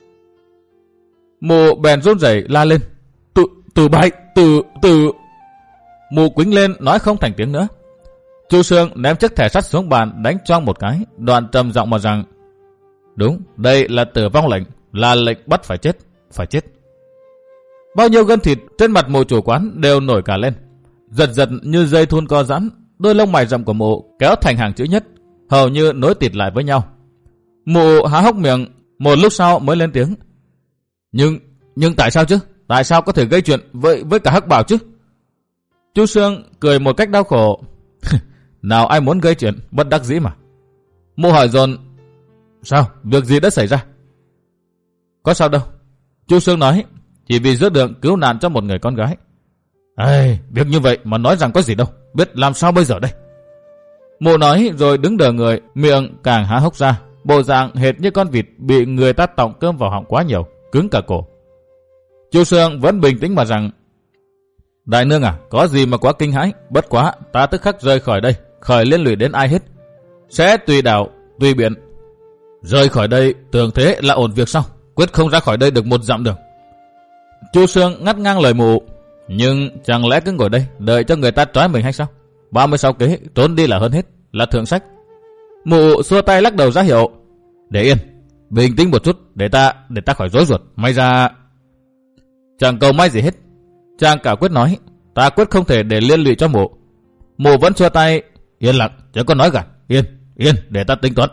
Mụ bèn run rẩy la lên: Từ, từ bại, từ, từ... Mụ quýnh lên nói không thành tiếng nữa. Chú Sương ném chiếc thẻ sắt xuống bàn đánh choang một cái, đoạn trầm giọng mà rằng: Đúng, đây là tử vong lệnh, là lệnh bắt phải chết, phải chết. Bao nhiêu gân thịt trên mặt mụ chủ quán đều nổi cả lên, giật giật như dây thun co giãn, đôi lông mày rậm của mụ kéo thành hàng chữ nhất, hầu như nối tịt lại với nhau. Mụ há hốc miệng, một lúc sau mới lên tiếng: Nhưng, nhưng tại sao chứ? Tại sao có thể gây chuyện với với cả Hắc Bảo chứ? Chú Sương cười một cách đau khổ: Nào ai muốn gây chuyện, bất đắc dĩ mà. Mụ hỏi dồn: Sao? Việc gì đã xảy ra? Có sao đâu. Chú Sương nói: Chỉ vì giữa đường cứu nạn cho một người con gái. Ê, việc như vậy mà nói rằng có gì đâu, biết làm sao bây giờ đây? Mụ nói rồi đứng đờ người, miệng càng há hốc ra, bộ dạng hệt như con vịt bị người ta tọng cơm vào họng quá nhiều, cứng cả cổ. Chú Sương vẫn bình tĩnh mà rằng: Đại nương à, có gì mà quá kinh hãi, bất quá ta tức khắc rời khỏi đây, khỏi liên lụy đến ai hết. Sẽ tùy đạo, tùy biện. Rời khỏi đây tưởng thế là ổn việc sao? Quyết không ra khỏi đây được một dặm đường. Chú Sương ngắt ngang lời mụ: Nhưng chẳng lẽ cứ ngồi đây đợi cho người ta trói mình hay sao? ba mươi sáu kế trốn đi là hơn hết, là thượng sách. Mụ xua tay lắc đầu ra hiệu: Để yên, bình tĩnh một chút, để ta để ta khỏi rối ruột. May ra... Chẳng cầu may gì hết. Chàng cả quyết nói: Ta quyết không thể để liên lụy cho mụ. Mụ vẫn xua tay: Yên lặng, chẳng có nói gạt. Yên, yên, để ta tính toán.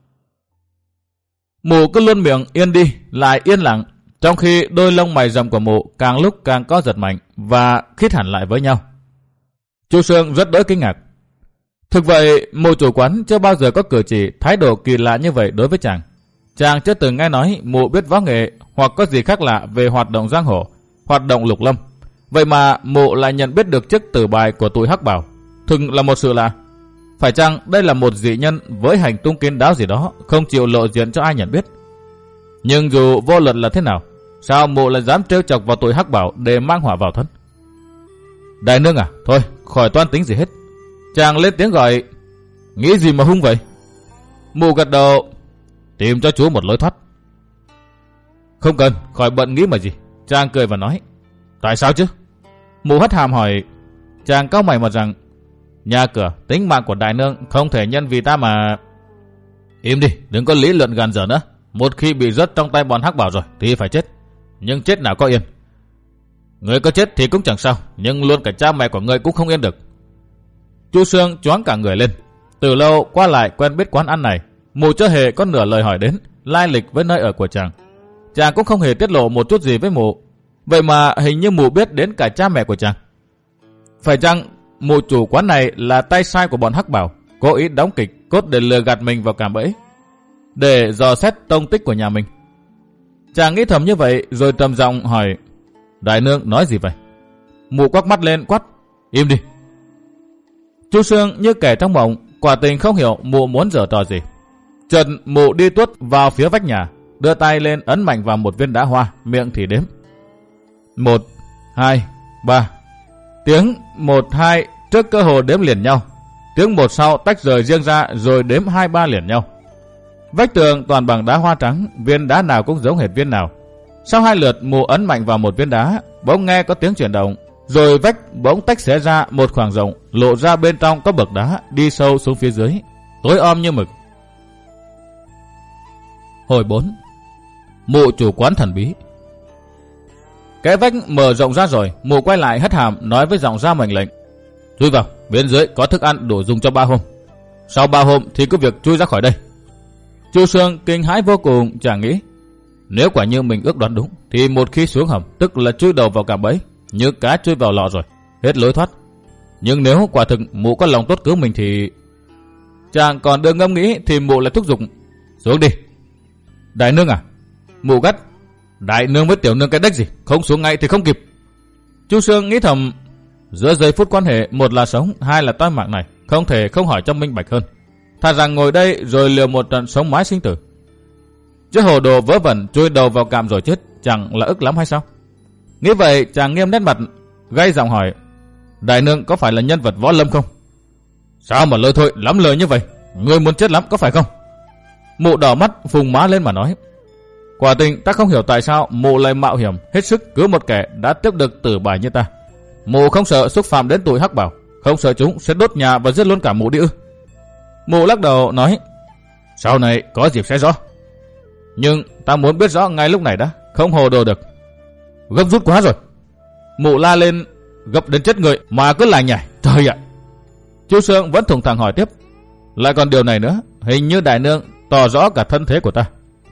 Mụ cứ luôn miệng yên đi, lại yên lặng, trong khi đôi lông mày rậm của mụ càng lúc càng có giật mạnh và khít hẳn lại với nhau. Chú Sương rất đỗi kinh ngạc. Thực vậy, mụ chủ quán chưa bao giờ có cử chỉ thái độ kỳ lạ như vậy đối với chàng. Chàng chưa từng nghe nói mụ biết võ nghệ hoặc có gì khác lạ về hoạt động giang hồ, hoạt động lục lâm. Vậy mà mụ lại nhận biết được chiếc tử bài của tụi Hắc Bảo, thực là một sự lạ. Phải chăng đây là một dị nhân với hành tung kín đáo gì đó, không chịu lộ diện cho ai nhận biết? Nhưng dù vô luận là thế nào, sao mụ lại dám trêu chọc vào tụi Hắc Bảo để mang họa vào thân? Đại nương à, thôi khỏi toan tính gì hết. Chàng lên tiếng gọi: Nghĩ gì mà hung vậy? Mụ gật đầu: Tìm cho chú một lối thoát. Không cần, khỏi bận nghĩ mà gì. Chàng cười và nói: Tại sao chứ? Mụ hất hàm hỏi. Chàng cau mày mà rằng: Nhà cửa, tính mạng của đại nương không thể nhân vì ta mà... Im đi, đừng có lý luận gàn dở nữa. Một khi bị rớt trong tay bọn Hắc Bảo rồi thì phải chết. Nhưng chết nào có yên. Người có chết thì cũng chẳng sao, nhưng luôn cả cha mẹ của người cũng không yên được. Chú Sương choáng cả người lên. Từ lâu qua lại quen biết quán ăn này, mụ chưa hề có nửa lời hỏi đến lai lịch với nơi ở của chàng. Chàng cũng không hề tiết lộ một chút gì với mụ. Vậy mà hình như mụ biết đến cả cha mẹ của chàng. Phải chăng mụ chủ quán này là tay sai của bọn Hắc Bảo, cố ý đóng kịch cốt để lừa gạt mình vào cạm bẫy, để dò xét tông tích của nhà mình? Chàng nghĩ thầm như vậy rồi trầm giọng hỏi: Đại nương nói gì vậy? Mụ quắc mắt lên quát: Im đi. Chú Sương như kẻ trong mộng, quả tình không hiểu mụ muốn giở trò gì. Chợt mụ đi tuốt vào phía vách nhà, đưa tay lên ấn mạnh vào một viên đá hoa, miệng thì đếm: Một, hai, ba. Tiếng một, hai trước cơ hồ đếm liền nhau. Tiếng một sau tách rời riêng ra rồi đếm hai ba liền nhau. Vách tường toàn bằng đá hoa trắng, viên đá nào cũng giống hệt viên nào. Sau hai lượt mụ ấn mạnh vào một viên đá, bỗng nghe có tiếng chuyển động, rồi vách bỗng tách xé ra một khoảng rộng, lộ ra bên trong có bậc đá đi sâu xuống phía dưới, tối om như mực. Hồi bốn. Mụ chủ quán thần bí. Cái vách mở rộng ra rồi, mụ quay lại hất hàm nói với giọng ra mệnh lệnh: Chui vào, bên dưới có thức ăn đủ dùng cho ba hôm. Sau ba hôm thì cứ việc chui ra khỏi đây. Chú Sương kinh hãi vô cùng, chàng nghĩ nếu quả như mình ước đoán đúng thì một khi xuống hầm tức là chui đầu vào cạm bẫy, như cá chui vào lọ rồi, hết lối thoát. Nhưng nếu quả thực mụ có lòng tốt cứu mình thì... Chàng còn đương ngâm nghĩ thì mụ lại thúc giục: Xuống đi. Đại nương à? Mụ gắt: Đại nương với tiểu nương cái đếch gì, không xuống ngay thì không kịp. Chú Sương nghĩ thầm: Giữa giây phút quan hệ, một là sống, hai là toi mạng này, không thể không hỏi cho minh bạch hơn. Thà rằng ngồi đây rồi liều một trận sống mái sinh tử. Chứ hồ đồ vớ vẩn chui đầu vào cạm rồi chết, chẳng là ức lắm hay sao? Nghĩ vậy chàng nghiêm nét mặt, gay giọng hỏi: đại nương có phải là nhân vật võ lâm không? Sao mà lôi thôi lắm lời như vậy? Ngươi muốn chết lắm có phải không? Mụ đỏ mắt phùng má lên mà nói: quả tình ta không hiểu tại sao mụ lại mạo hiểm hết sức cứu một kẻ đã tiếp được tử bài như ta. Mụ không sợ xúc phạm đến tụi hắc bảo, không sợ chúng sẽ đốt nhà và giết luôn cả mụ đi ư? Mụ lắc đầu nói: sau này có dịp sẽ rõ. Nhưng ta muốn biết rõ ngay lúc này đã, không hồ đồ được. Gấp rút quá rồi. Mụ la lên gấp đến chết người mà cứ lại nhảy. Trời ạ! Chu Sương vẫn thùng thẳng hỏi tiếp: lại còn điều này nữa, hình như đại nương tỏ rõ cả thân thế của ta.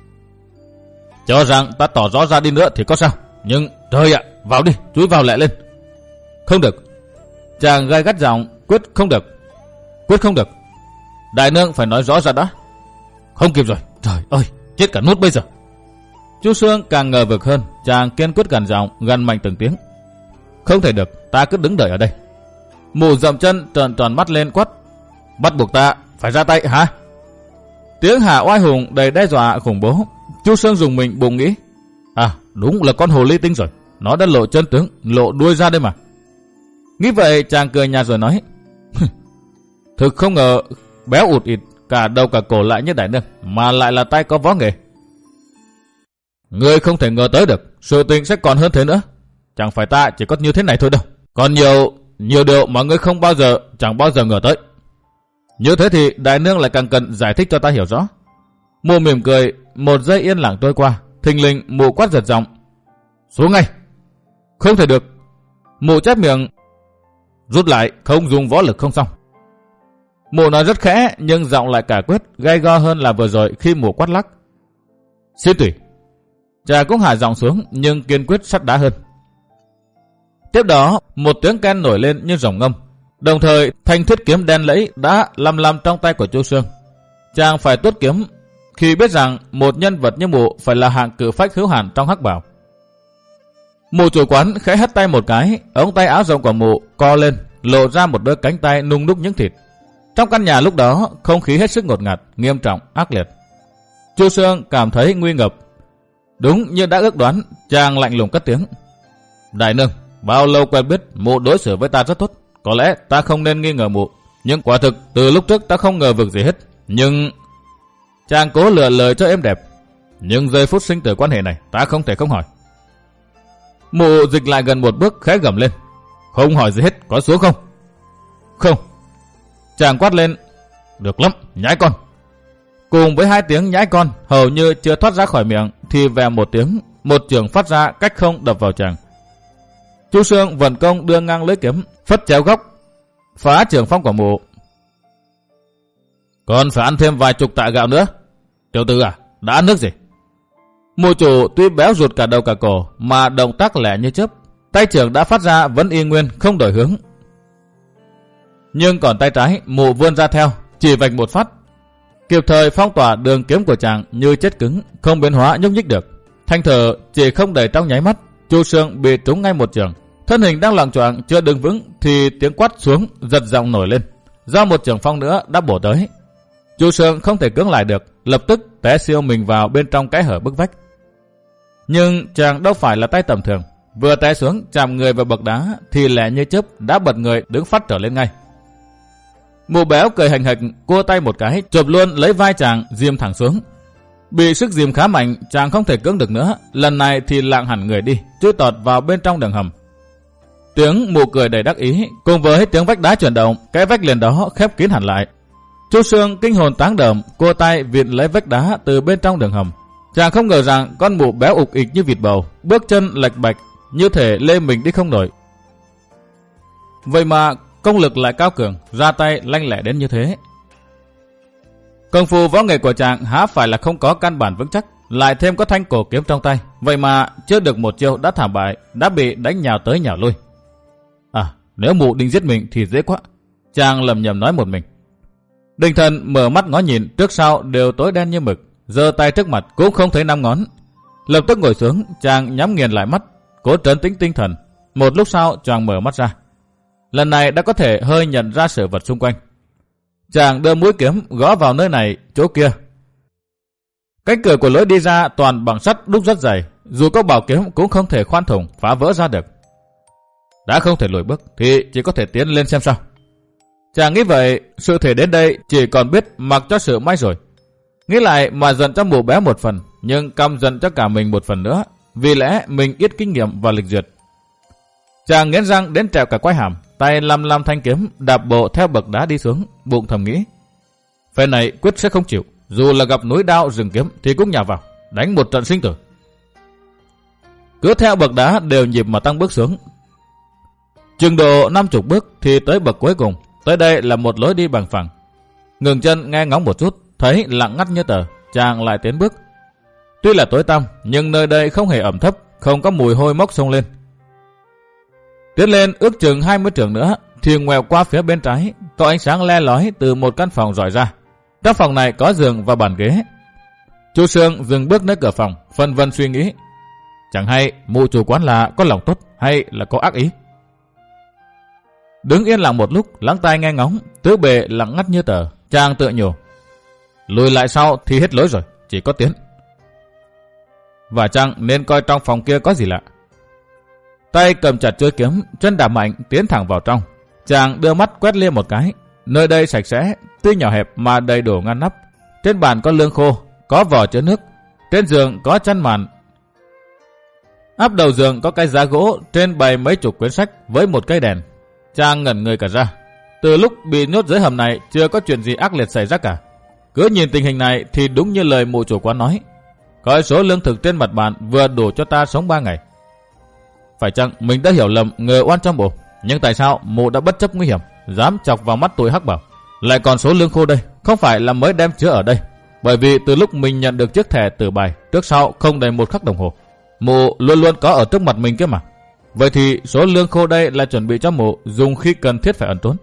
Cho rằng ta tỏ rõ ra đi nữa thì có sao, nhưng trời ạ, vào đi, chúi vào lẹ lên. Không được. Chàng gai gắt giọng: quyết không được. Quyết không được. Đại nương phải nói rõ ra đã. Không kịp rồi, trời ơi, chết cả nút bây giờ. Chu Sương càng ngờ vực hơn, chàng kiên quyết gằn giọng, gằn mạnh từng tiếng: không thể được, ta cứ đứng đợi ở đây. Mụ dậm chân tròn tròn mắt lên quát: bắt buộc ta phải ra tay hả? Tiếng hạ oai hùng đầy đe dọa khủng bố. Chu Sương dùng mình bụng nghĩ: à, đúng là con hồ ly tinh rồi, nó đã lộ chân tướng, lộ đuôi ra đây mà. Nghĩ vậy chàng cười nhạt rồi nói: thực không ngờ béo ụt ịt cả đầu cả cổ lại như đại nương, mà lại là tay có võ nghề. Ngươi không thể ngờ tới được, sự tình sẽ còn hơn thế nữa. Chẳng phải ta chỉ có như thế này thôi đâu, còn nhiều nhiều điều mà ngươi không bao giờ chẳng bao giờ ngờ tới. Như thế thì đại nương lại càng cần giải thích cho ta hiểu rõ. Mụ mỉm cười, một giây yên lặng trôi qua, thình lình mụ quát giật giọng: xuống ngay. Không thể được. Mụ chép miệng: rút lại, không dùng võ lực không xong. Mụ nói rất khẽ nhưng giọng lại cả quyết, gay go hơn là vừa rồi khi mụ quát lắc. Xin tùy. Chàng cũng hạ giọng xuống nhưng kiên quyết sắt đá hơn. Tiếp đó một tiếng ken nổi lên như rồng ngâm, đồng thời thanh thiết kiếm đen lẫy đã lăm lăm trong tay của Chu Sương. Chàng phải tuốt kiếm khi biết rằng một nhân vật như mụ phải là hạng cự phách hữu hạn trong hắc bảo. Mụ chủ quán khẽ hất tay một cái, ống tay áo rộng của mụ co lên, lộ ra một đôi cánh tay nung đúc những thịt. Trong căn nhà lúc đó không khí hết sức ngột ngạt, nghiêm trọng, ác liệt. Chu Sương cảm thấy nguy ngập. Đúng như đã ước đoán, chàng lạnh lùng cất tiếng: đại nương, bao lâu quen biết, mụ đối xử với ta rất tốt. Có lẽ ta không nên nghi ngờ mụ, nhưng quả thực từ lúc trước ta không ngờ vực gì hết. Nhưng chàng cố lựa lời cho êm đẹp. Nhưng giây phút sinh tử quan hệ này, ta không thể không hỏi. Mụ dịch lại gần một bước, khẽ gầm lên: không hỏi gì hết, có xuống không? Không. Chàng quát lên: được lắm, nhãi con. Cùng với hai tiếng nhãi con hầu như chưa thoát ra khỏi miệng thì vèo một tiếng, một chưởng phát ra cách không đập vào chàng. Chu Sương vận công đưa ngang lưỡi kiếm, phất chéo góc, phá trường phong của mụ. Còn phải ăn thêm vài chục tạ gạo nữa. Tiểu tử à, đã ăn nước gì? Mụ chủ tuy béo ruột cả đầu cả cổ mà động tác lẹ như chớp, tay trưởng đã phát ra vẫn y nguyên không đổi hướng. Nhưng còn tay trái mụ vươn ra theo, chỉ vạch một phát, kịp thời phong tỏa đường kiếm của chàng như chết cứng, không biến hóa nhúc nhích được. Thanh thở chỉ không đầy trong nháy mắt, Chu Sương bị trúng ngay một chưởng. Thân hình đang loạng choạng chưa đứng vững thì tiếng quát xuống giật giọng nổi lên. Do một chưởng phong nữa đã bổ tới, Chu Sương không thể cưỡng lại được, lập tức té siêu mình vào bên trong cái hở bức vách. Nhưng chàng đâu phải là tay tầm thường, vừa té xuống chạm người vào bậc đá thì lẹ như chớp đã bật người đứng phát trở lên ngay. Mụ béo cười hành hạch, cua tay một cái chộp luôn lấy vai chàng diêm thẳng xuống. Bị sức diêm khá mạnh, chàng không thể cưỡng được nữa, lần này thì lạng hẳn người đi, chui tọt vào bên trong đường hầm. Tiếng mụ cười đầy đắc ý cùng với tiếng vách đá chuyển động, cái vách liền đó khép kín hẳn lại. Chu Sương kinh hồn táng đờm, cua tay vịn lấy vách đá từ bên trong đường hầm. Chàng không ngờ rằng con mụ béo ục ịch như vịt bầu, bước chân lệch bạch như thể lê mình đi không nổi. Vậy mà công lực lại cao cường, ra tay lanh lẹ đến như thế. Công phu võ nghệ của chàng há phải là không có căn bản vững chắc, lại thêm có thanh cổ kiếm trong tay, vậy mà chưa được một chiêu đã thảm bại, đã bị đánh nhào tới nhào lui. À, nếu mụ định giết mình thì dễ quá, chàng lầm nhầm nói một mình. Định thần mở mắt ngó nhìn, trước sau đều tối đen như mực, giơ tay trước mặt cũng không thấy năm ngón. Lập tức ngồi xuống, chàng nhắm nghiền lại mắt, cố trấn tĩnh tinh thần. Một lúc sau chàng mở mắt ra. Lần này đã có thể hơi nhận ra sự vật xung quanh. Chàng đưa mũi kiếm gõ vào nơi này, chỗ kia. Cánh cửa của lối đi ra toàn bằng sắt đúc rất dày, dù có bảo kiếm cũng không thể khoan thủng phá vỡ ra được. Đã không thể lùi bước thì chỉ có thể tiến lên xem sao. Chàng nghĩ vậy, sự thể đến đây chỉ còn biết mặc cho sự may rồi. Nghĩ lại mà giận cho mụ bé một phần, nhưng căm giận cho cả mình một phần nữa, vì lẽ mình ít kinh nghiệm và lịch duyệt. Chàng nghiến răng đến trẹo cả quai hàm, tay lăm lăm thanh kiếm đạp bộ theo bậc đá đi xuống, bụng thầm nghĩ: phe này quyết sẽ không chịu, dù là gặp núi đao rừng kiếm thì cũng nhào vào, đánh một trận sinh tử. Cứ theo bậc đá đều nhịp mà tăng bước xuống. Chừng độ năm chục bước thì tới bậc cuối cùng, tới đây là một lối đi bằng phẳng. Ngừng chân nghe ngóng một chút, thấy lặng ngắt như tờ, chàng lại tiến bước. Tuy là tối tăm, nhưng nơi đây không hề ẩm thấp, không có mùi hôi mốc xông lên. Tiến lên ước chừng hai mươi trượng nữa, thì ngoẹo qua phía bên trái, có ánh sáng le lói từ một căn phòng rọi ra. Căn phòng này có giường và bàn ghế. Chu Sương dừng bước nơi cửa phòng, phân vân suy nghĩ. Chẳng hay mụ chủ quán là có lòng tốt hay là có ác ý. Đứng yên lặng một lúc, lắng tai nghe ngóng, tứ bề lặng ngắt như tờ, chàng tự nhủ: lùi lại sau thì hết lối rồi, chỉ có tiến. Và chăng nên coi trong phòng kia có gì lạ. Tay cầm chặt chuôi kiếm, chân đạp mạnh tiến thẳng vào trong. Chàng đưa mắt quét lia một cái. Nơi đây sạch sẽ, tuy nhỏ hẹp mà đầy đủ ngăn nắp. Trên bàn có lương khô, có vỏ chứa nước. Trên giường có chăn màn. Áp đầu giường có cái giá gỗ, trên bày mấy chục quyển sách với một cây đèn. Chàng ngẩn người cả ra. Từ lúc bị nhốt dưới hầm này chưa có chuyện gì ác liệt xảy ra cả. Cứ nhìn tình hình này thì đúng như lời mụ chủ quán nói, coi số lương thực trên mặt bàn vừa đủ cho ta sống ba ngày. Phải chăng mình đã hiểu lầm ngờ oan trong bụng? Nhưng tại sao mụ đã bất chấp nguy hiểm, dám chọc vào mắt tôi Hắc Bảo? Lại còn số lương khô đây, không phải là mới đem chứa ở đây. Bởi vì từ lúc mình nhận được chiếc thẻ từ bài, trước sau không đầy một khắc đồng hồ, mụ luôn luôn có ở trước mặt mình kia mà. Vậy thì số lương khô đây là chuẩn bị cho mụ dùng khi cần thiết phải ẩn trốn.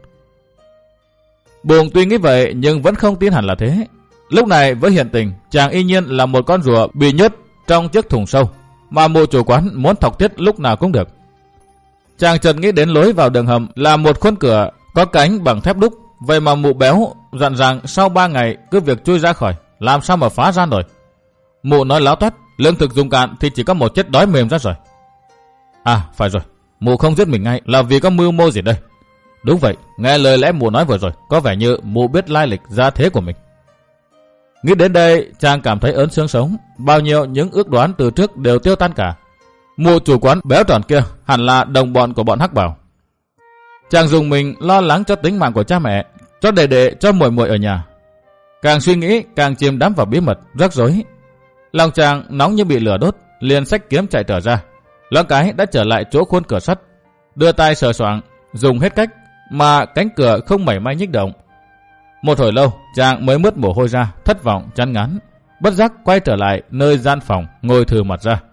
Buồn tuy nghĩ vậy nhưng vẫn không tin hẳn là thế. Lúc này với hiện tình, chàng y nhiên là một con rùa bị nhốt trong chiếc thùng sâu, mà mụ chủ quán muốn thọc tiết lúc nào cũng được. Chàng chợt nghĩ đến lối vào đường hầm là một khuôn cửa có cánh bằng thép đúc. Vậy mà mụ béo dặn rằng sau ba ngày cứ việc chui ra khỏi, làm sao mà phá ra nổi. Mụ nói láo toét, lương thực dùng cạn thì chỉ có một chết đói mềm ra rồi. À phải rồi, mụ không giết mình ngay là vì có mưu mô gì đây. Đúng vậy, nghe lời lẽ mụ nói vừa rồi, có vẻ như mụ biết lai lịch gia thế của mình. Nghĩ đến đây, chàng cảm thấy ớn xương sống, bao nhiêu những ước đoán từ trước đều tiêu tan cả. Mụ chủ quán béo tròn kia hẳn là đồng bọn của bọn Hắc Bảo. Chàng dùng mình lo lắng cho tính mạng của cha mẹ, cho đệ đệ, cho muội muội ở nhà. Càng suy nghĩ càng chìm đắm vào bí mật, rắc rối. Lòng chàng nóng như bị lửa đốt, liền xách kiếm chạy trở ra. Loáng cái đã trở lại chỗ khuôn cửa sắt, đưa tay sờ soạng, dùng hết cách mà cánh cửa không mảy may nhích động. Một hồi lâu, chàng mới mướt mồ hôi ra, thất vọng chán ngán, bất giác quay trở lại nơi gian phòng, ngồi thừ mặt ra.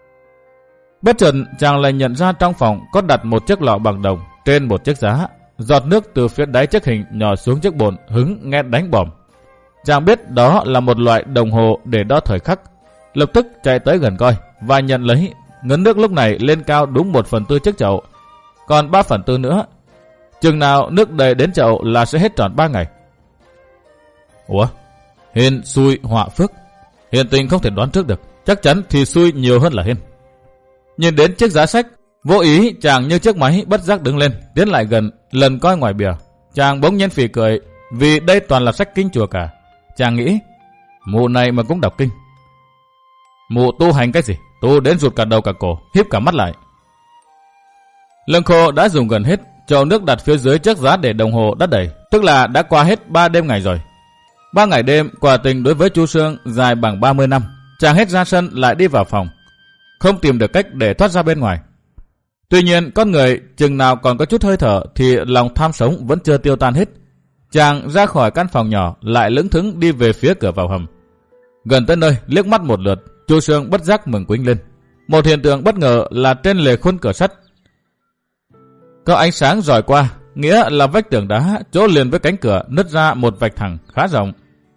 Bất chợt chàng lại nhận ra trong phòng có đặt một chiếc lọ bằng đồng trên một chiếc giá, giọt nước từ phía đáy chiếc hình nhỏ xuống chiếc bồn hứng nghe đánh bỏm. Chàng biết đó là một loại đồng hồ để đo thời khắc, lập tức chạy tới gần coi và nhận lấy. Ngấn nước lúc này lên cao đúng một phần tư chiếc chậu, còn ba phần tư nữa. Chừng nào nước đầy đến chậu là sẽ hết tròn ba ngày. Ủa, hên xui họa phước, hiện tình không thể đoán trước được, chắc chắn thì xui nhiều hơn là hên. Nhìn đến chiếc giá sách, vô ý chàng như chiếc máy bất giác đứng lên, tiến lại gần, lần coi ngoài bìa. Chàng bỗng nhiên phì cười, vì đây toàn là sách kinh chùa cả. Chàng nghĩ, mụ này mà cũng đọc kinh. Mụ tu hành cái gì? Tu đến rụt cả đầu cả cổ, híp cả mắt lại. Lương khô đã dùng gần hết, chậu nước đặt phía dưới chiếc giá để đồng hồ đã đầy, tức là đã qua hết ba đêm ngày rồi. Ba ngày đêm quả tình đối với Chu Sương dài bằng ba mươi năm. Chàng hết ra sân lại đi vào phòng, không tìm được cách để thoát ra bên ngoài. Tuy nhiên con người chừng nào còn có chút hơi thở thì lòng tham sống vẫn chưa tiêu tan hết. Chàng ra khỏi căn phòng nhỏ, lại lững thững đi về phía cửa vào hầm. Gần tới nơi, liếc mắt một lượt, Chu Sương bất giác mừng quýnh lên. Một hiện tượng bất ngờ là trên lề khuôn cửa sắt có ánh sáng rọi qua, nghĩa là vách tường đá chỗ liền với cánh cửa nứt ra một vạch thẳng khá rộng.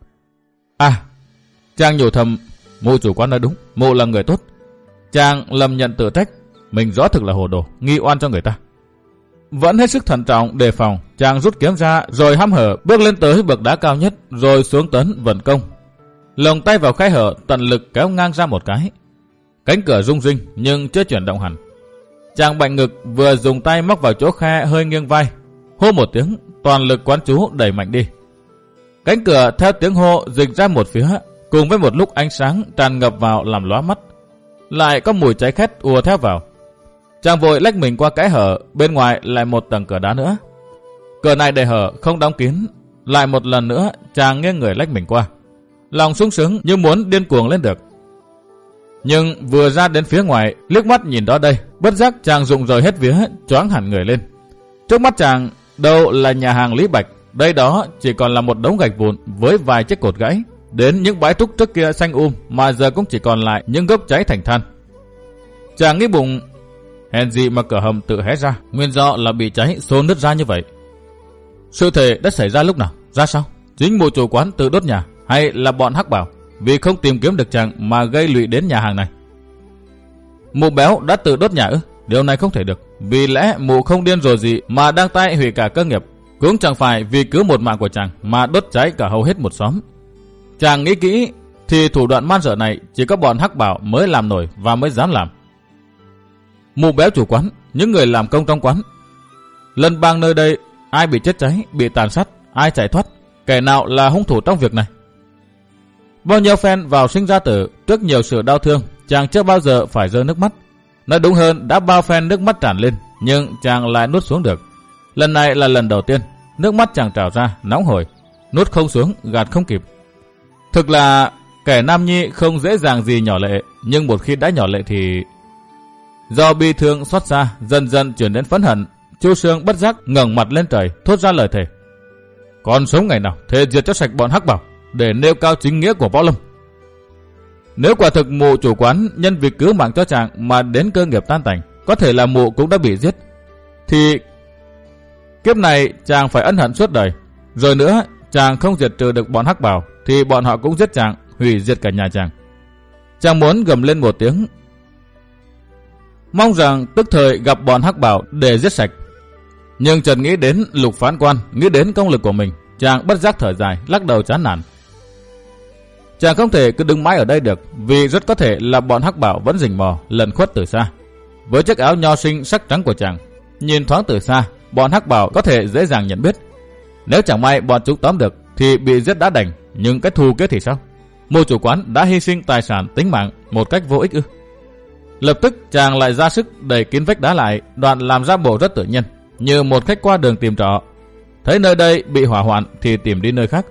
À, chàng nhủ thầm, mụ chủ quán nói đúng, mụ là người tốt. Chàng lầm nhận tự trách, mình rõ thực là hồ đồ, nghi oan cho người ta. vẫn hết sức thận trọng đề phòng, chàng rút kiếm ra rồi hăm hở bước lên tới bậc đá cao nhất rồi xuống tấn vận công. Lồng tay vào khe hở tận lực kéo ngang ra một cái. Cánh cửa rung rinh nhưng chưa chuyển động hẳn. Chàng bạnh ngực vừa dùng tay móc vào chỗ khe hơi nghiêng vai, hô một tiếng, toàn lực quán chú đẩy mạnh đi. Cánh cửa theo tiếng hô dịch ra một phía, cùng với một lúc ánh sáng tràn ngập vào làm lóa mắt. Lại có mùi cháy khét ùa theo vào. Chàng vội lách mình qua kẽ hở, bên ngoài lại một tầng cửa đá nữa. Cửa này để hở không đóng kín, lại một lần nữa chàng nghiêng người lách mình qua. Lòng sung sướng như muốn điên cuồng lên được. Nhưng vừa ra đến phía ngoài, liếc mắt nhìn đó đây, bất giác chàng rụng rời hết vía, choáng hẳn người lên. Trước mắt chàng đâu là nhà hàng Lý Bạch, đây đó chỉ còn là một đống gạch vụn với vài chiếc cột gãy. Đến những bãi trúc trước kia xanh um mà giờ cũng chỉ còn lại những gốc cháy thành than. Chàng nghĩ bụng, hèn gì mà cửa hầm tự hé ra, nguyên do là bị cháy xô nứt ra như vậy. Sự thể đã xảy ra lúc nào, ra sao? Chính mụ chủ quán tự đốt nhà, hay là bọn hắc bảo vì không tìm kiếm được chàng mà gây lụy đến nhà hàng này? Mụ béo đã tự đốt nhà ư? Điều này không thể được, vì lẽ mụ không điên rồi gì mà đang tay hủy cả cơ nghiệp, cũng chẳng phải vì cứu một mạng của chàng mà đốt cháy cả hầu hết một xóm. Chàng nghĩ kỹ thì thủ đoạn man dợ này chỉ có bọn hắc bảo mới làm nổi và mới dám làm. Mụ béo chủ quán, những người làm công trong quán, lần bang nơi đây ai bị chết cháy, bị tàn sát, ai chạy thoát, kẻ nào là hung thủ trong việc này? Bao nhiêu phen vào sinh ra tử, trước nhiều sự đau thương, chàng chưa bao giờ phải rơi nước mắt. Nói đúng hơn, đã bao phen nước mắt tràn lên, nhưng chàng lại nuốt xuống được. Lần này là lần đầu tiên, nước mắt chàng trào ra, nóng hổi, nuốt không xuống, gạt không kịp. Thực là kẻ nam nhi không dễ dàng gì nhỏ lệ, nhưng một khi đã nhỏ lệ thì... Do bi thương xót xa, dần dần chuyển đến phẫn hận, Chu Sương bất giác ngẩng mặt lên trời, thốt ra lời thề. Còn sống ngày nào, thề diệt cho sạch bọn hắc bảo, để nêu cao chính nghĩa của võ lâm. Nếu quả thực mụ chủ quán nhân việc cứu mạng cho chàng mà đến cơ nghiệp tan tành, có thể là mụ cũng đã bị giết, thì kiếp này chàng phải ân hận suốt đời. Rồi nữa, chàng không diệt trừ được bọn hắc bảo, thì bọn họ cũng giết chàng, hủy diệt cả nhà chàng. Chàng muốn gầm lên một tiếng, mong rằng tức thời gặp bọn hắc bảo để giết sạch. Nhưng chợt nghĩ đến Lục phán quan, nghĩ đến công lực của mình, chàng bất giác thở dài, lắc đầu chán nản. Chàng không thể cứ đứng mãi ở đây được, vì rất có thể là bọn hắc bảo vẫn rình mò, lần khuất từ xa. Với chiếc áo nho sinh sắc trắng của chàng, nhìn thoáng từ xa, bọn hắc bảo có thể dễ dàng nhận biết. Nếu chẳng may bọn chúng tóm được thì bị giết đã đành, nhưng cái thù kia thì sao? Mụ chủ quán đã hy sinh tài sản tính mạng một cách vô ích ư? Lập tức chàng lại ra sức đẩy kín vách đá lại, đoạn làm ra bộ rất tự nhiên, như một khách qua đường tìm trọ. Thấy nơi đây bị hỏa hoạn thì tìm đi nơi khác.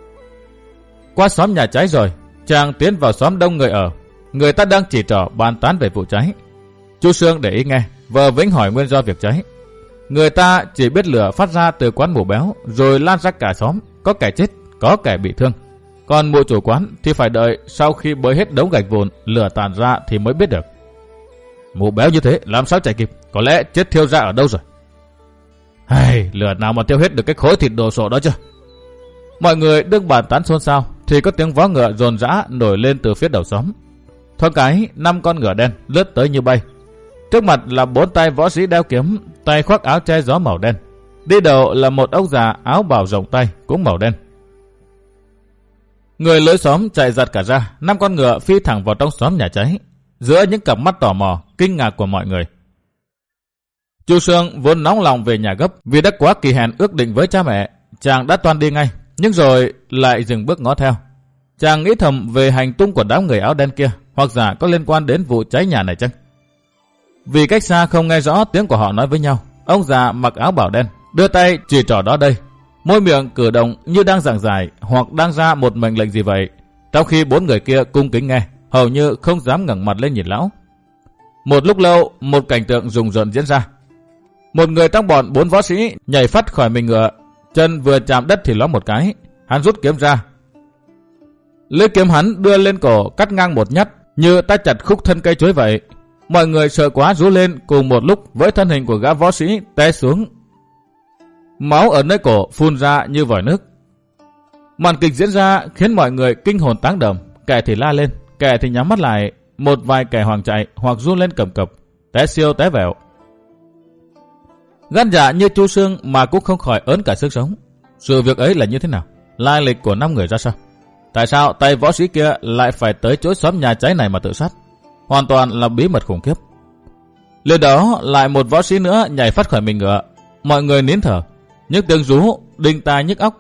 Qua xóm nhà cháy rồi, chàng tiến vào xóm đông người ở. Người ta đang chỉ trỏ bàn tán về vụ cháy. Chu Sương để ý nghe, vờ vĩnh hỏi nguyên do việc cháy. Người ta chỉ biết lửa phát ra từ quán mụ béo, rồi lan ra cả xóm, có kẻ chết, có kẻ bị thương. Còn mụ chủ quán thì phải đợi sau khi bới hết đống gạch vụn, lửa tàn ra thì mới biết được. Mụ béo như thế làm sao chạy kịp, có lẽ chết thiêu ra ở đâu rồi. Hay, lửa nào mà tiêu hết được cái khối thịt đồ sộ đó chưa? Mọi người đương bàn tán xôn xao thì có tiếng vó ngựa dồn dã nổi lên từ phía đầu xóm. Thoáng cái, năm con ngựa đen lướt tới như bay. Trước mặt là bốn tay võ sĩ đeo kiếm, tay khoác áo che gió màu đen. Đi đầu là một ông già áo bào rộng tay cũng màu đen. Người lối xóm chạy giật cả ra, năm con ngựa phi thẳng vào trong xóm nhà cháy, giữa những cặp mắt tò mò, kinh ngạc của mọi người. Chu Sương vốn nóng lòng về nhà gấp vì đã quá kỳ hẹn ước định với cha mẹ, chàng đã toan đi ngay, nhưng rồi lại dừng bước ngó theo. Chàng nghĩ thầm về hành tung của đám người áo đen kia, hoặc giả có liên quan đến vụ cháy nhà này chăng? Vì cách xa không nghe rõ tiếng của họ nói với nhau, ông già mặc áo bào đen đưa tay chỉ trỏ đó đây, môi miệng cử động như đang giảng giải hoặc đang ra một mệnh lệnh gì vậy, trong khi bốn người kia cung kính nghe, hầu như không dám ngẩng mặt lên nhìn lão. Một lúc lâu, một cảnh tượng rùng rợn diễn ra. Một người trong bọn bốn võ sĩ nhảy phắt khỏi mình ngựa, chân vừa chạm đất thì ló một cái, hắn rút kiếm ra. Lưỡi kiếm hắn đưa lên cổ cắt ngang một nhát, như ta chặt khúc thân cây chuối vậy. Mọi người sợ quá rú lên cùng một lúc với thân hình của gã võ sĩ té xuống. Máu ở nơi cổ phun ra như vòi nước. Màn kịch diễn ra khiến mọi người kinh hồn táng đờm, kẻ thì la lên, kẻ thì nhắm mắt lại, một vài kẻ hoảng chạy hoặc run lên cầm cập, té siêu té vẹo. Gan dạ như Chu Sương mà cũng không khỏi ớn cả xương sống. Sự việc ấy là như thế nào? Lai lịch của năm người ra sao? Tại sao tay võ sĩ kia lại phải tới chỗ xóm nhà cháy này mà tự sát? Hoàn toàn là bí mật khủng khiếp. Liền đó lại một võ sĩ nữa nhảy phát khỏi mình ngựa. Mọi người nín thở, những tiếng rú đinh tai nhức óc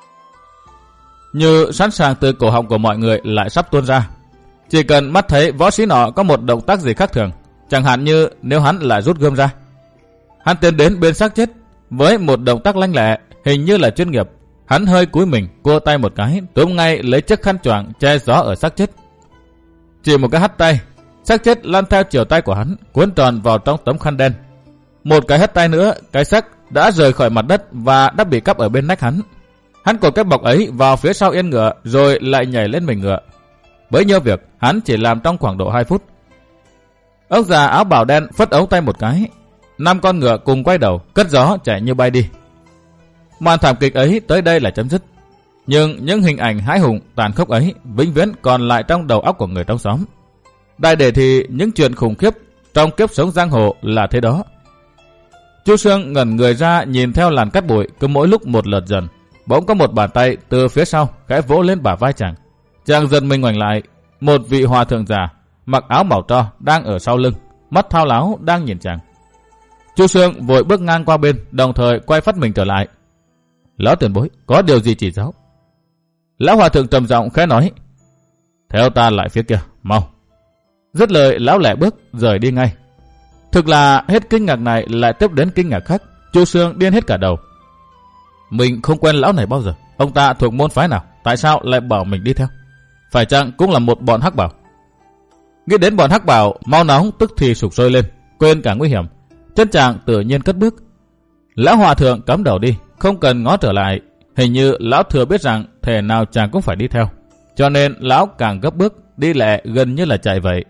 như sẵn sàng từ cổ họng của mọi người lại sắp tuôn ra. Chỉ cần mắt thấy võ sĩ nọ có một động tác gì khác thường, chẳng hạn như nếu hắn lại rút gươm ra, hắn tiến đến bên xác chết với một động tác lanh lẹ, hình như là chuyên nghiệp. Hắn hơi cúi mình, cua tay một cái, túm ngay lấy chiếc khăn choàng che gió ở xác chết. Chỉ một cái hất tay, xác chết lăn theo chiều tay của hắn, cuốn tròn vào trong tấm khăn đen. Một cái hất tay nữa, cái xác đã rời khỏi mặt đất và đã bị cắp ở bên nách hắn. Hắn cột cái bọc ấy vào phía sau yên ngựa rồi lại nhảy lên mình ngựa. Bấy nhiêu việc hắn chỉ làm trong khoảng độ hai phút. Ông già áo bào đen phất ống tay một cái, năm con ngựa cùng quay đầu cất gió chạy như bay đi. Màn thảm kịch ấy tới đây là chấm dứt. Nhưng những hình ảnh hãi hùng tàn khốc ấy vĩnh viễn còn lại trong đầu óc của người trong xóm. Đại để thì những chuyện khủng khiếp trong kiếp sống giang hồ là thế đó. Chu Sương ngẩn người ra nhìn theo làn cát bụi cứ mỗi lúc một lượt dần. Bỗng có một bàn tay từ phía sau khẽ vỗ lên bả vai chàng. Chàng giật mình ngoảnh lại, một vị hòa thượng già mặc áo màu tro đang ở sau lưng, mắt thao láo đang nhìn chàng. Chu Sương vội bước ngang qua bên, đồng thời quay phát mình trở lại. Lão tiền bối, có điều gì chỉ giáo? Lão hòa thượng trầm giọng khẽ nói, theo ta lại phía kia, mau. Dứt lời lão lẻ bước rời đi ngay. Thực là hết kinh ngạc này lại tiếp đến kinh ngạc khác. Chu Sương điên hết cả đầu. Mình không quen lão này bao giờ. Ông ta thuộc môn phái nào? Tại sao lại bảo mình đi theo? Phải chăng cũng là một bọn hắc bảo? Nghĩ đến bọn hắc bảo, mau nóng tức thì sục sôi lên, quên cả nguy hiểm. Chân chàng tự nhiên cất bước. Lão hòa thượng cắm đầu đi, không cần ngó trở lại. Hình như lão thừa biết rằng thể nào chàng cũng phải đi theo, cho nên lão càng gấp bước, đi lẹ gần như là chạy vậy.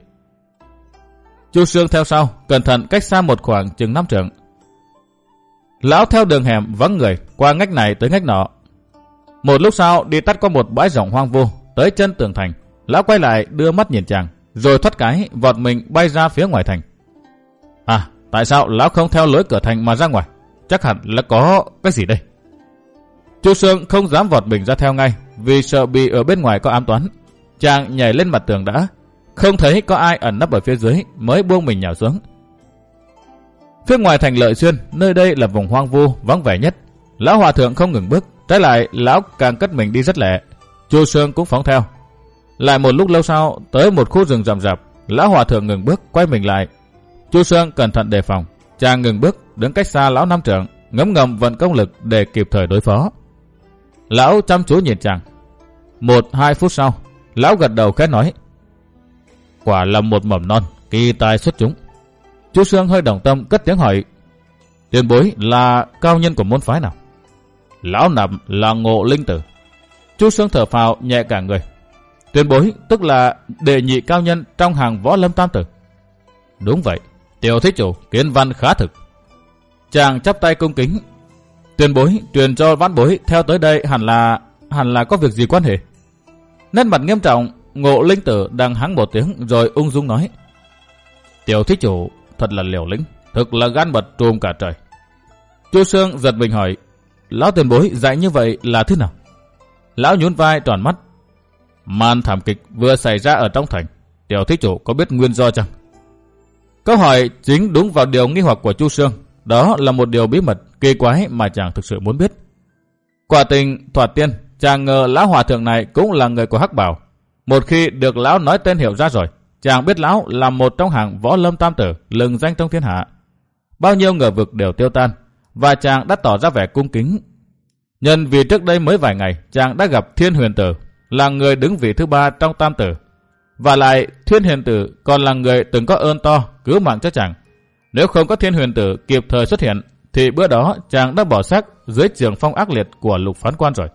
Chu Sương theo sau, cẩn thận cách xa một khoảng chừng năm trượng. Lão theo đường hẻm vắng người, qua ngách này tới ngách nọ. Một lúc sau đi tắt qua một bãi rộng hoang vu, tới chân tường thành. Lão quay lại đưa mắt nhìn chàng, rồi thoát cái vọt mình bay ra phía ngoài thành. À, tại sao lão không theo lối cửa thành mà ra ngoài? Chắc hẳn là có cái gì đây. Chu Sương không dám vọt mình ra theo ngay, vì sợ bị ở bên ngoài có ám toán. Chàng nhảy lên mặt tường đã, không thấy có ai ẩn nấp ở phía dưới mới buông mình nhào xuống. Phía ngoài thành Lợi Xuyên, nơi đây là vùng hoang vu vắng vẻ nhất. Lão hòa thượng không ngừng bước, trái lại lão càng cất mình đi rất lẹ. Chu Sương cũng phóng theo. Lại một lúc lâu sau, tới một khu rừng rậm rạp, lão hòa thượng ngừng bước, quay mình lại. Chu Sương cẩn thận đề phòng, chàng ngừng bước, đứng cách xa lão năm trượng, ngấm ngầm vận công lực để kịp thời đối phó. Lão chăm chú nhìn chàng. Một hai phút sau, lão gật đầu khẽ nói, quả là một mầm non, kỳ tài xuất chúng. Chu Sương hơi đồng tâm cất tiếng hỏi, tiền bối là cao nhân của môn phái nào? Lão nằm là Ngộ Linh Tử. Chu Sương thở phào nhẹ cả người. Tiền bối tức là đệ nhị cao nhân trong hàng võ lâm tam tử. Đúng vậy, tiểu thí chủ kiến văn khá thực. Chàng chắp tay cung kính. Tiền bối truyền cho vãn bối theo tới đây hẳn là hẳn là có việc gì quan hệ? Nét mặt nghiêm trọng, Ngộ Linh Tử đang hắng một tiếng rồi ung dung nói, tiểu thí chủ thật là liều lĩnh, thực là gan mật trùm cả trời. Chu Sương giật mình hỏi, lão tiền bối dạy như vậy là thế nào? Lão nhún vai tròn mắt. Màn thảm kịch vừa xảy ra ở trong thành, tiểu thí chủ có biết nguyên do chăng? Câu hỏi chính đúng vào điều nghi hoặc của Chu Sương. Đó là một điều bí mật kỳ quái mà chàng thực sự muốn biết. Quả tình thoạt tiên, chàng ngờ lão hòa thượng này cũng là người của hắc bảo. Một khi được lão nói tên hiệu ra rồi, chàng biết lão là một trong hàng võ lâm tam tử lừng danh trong thiên hạ. Bao nhiêu ngờ vực đều tiêu tan, và chàng đã tỏ ra vẻ cung kính. Nhân vì trước đây mới vài ngày chàng đã gặp Thiên Huyền Tử, là người đứng vị thứ ba trong tam tử. Và lại Thiên Huyền Tử còn là người từng có ơn to cứu mạng cho chàng. Nếu không có Thiên Huyền Tử kịp thời xuất hiện, thì bữa đó chàng đã bỏ xác dưới trường phong ác liệt của Lục Phán Quan rồi.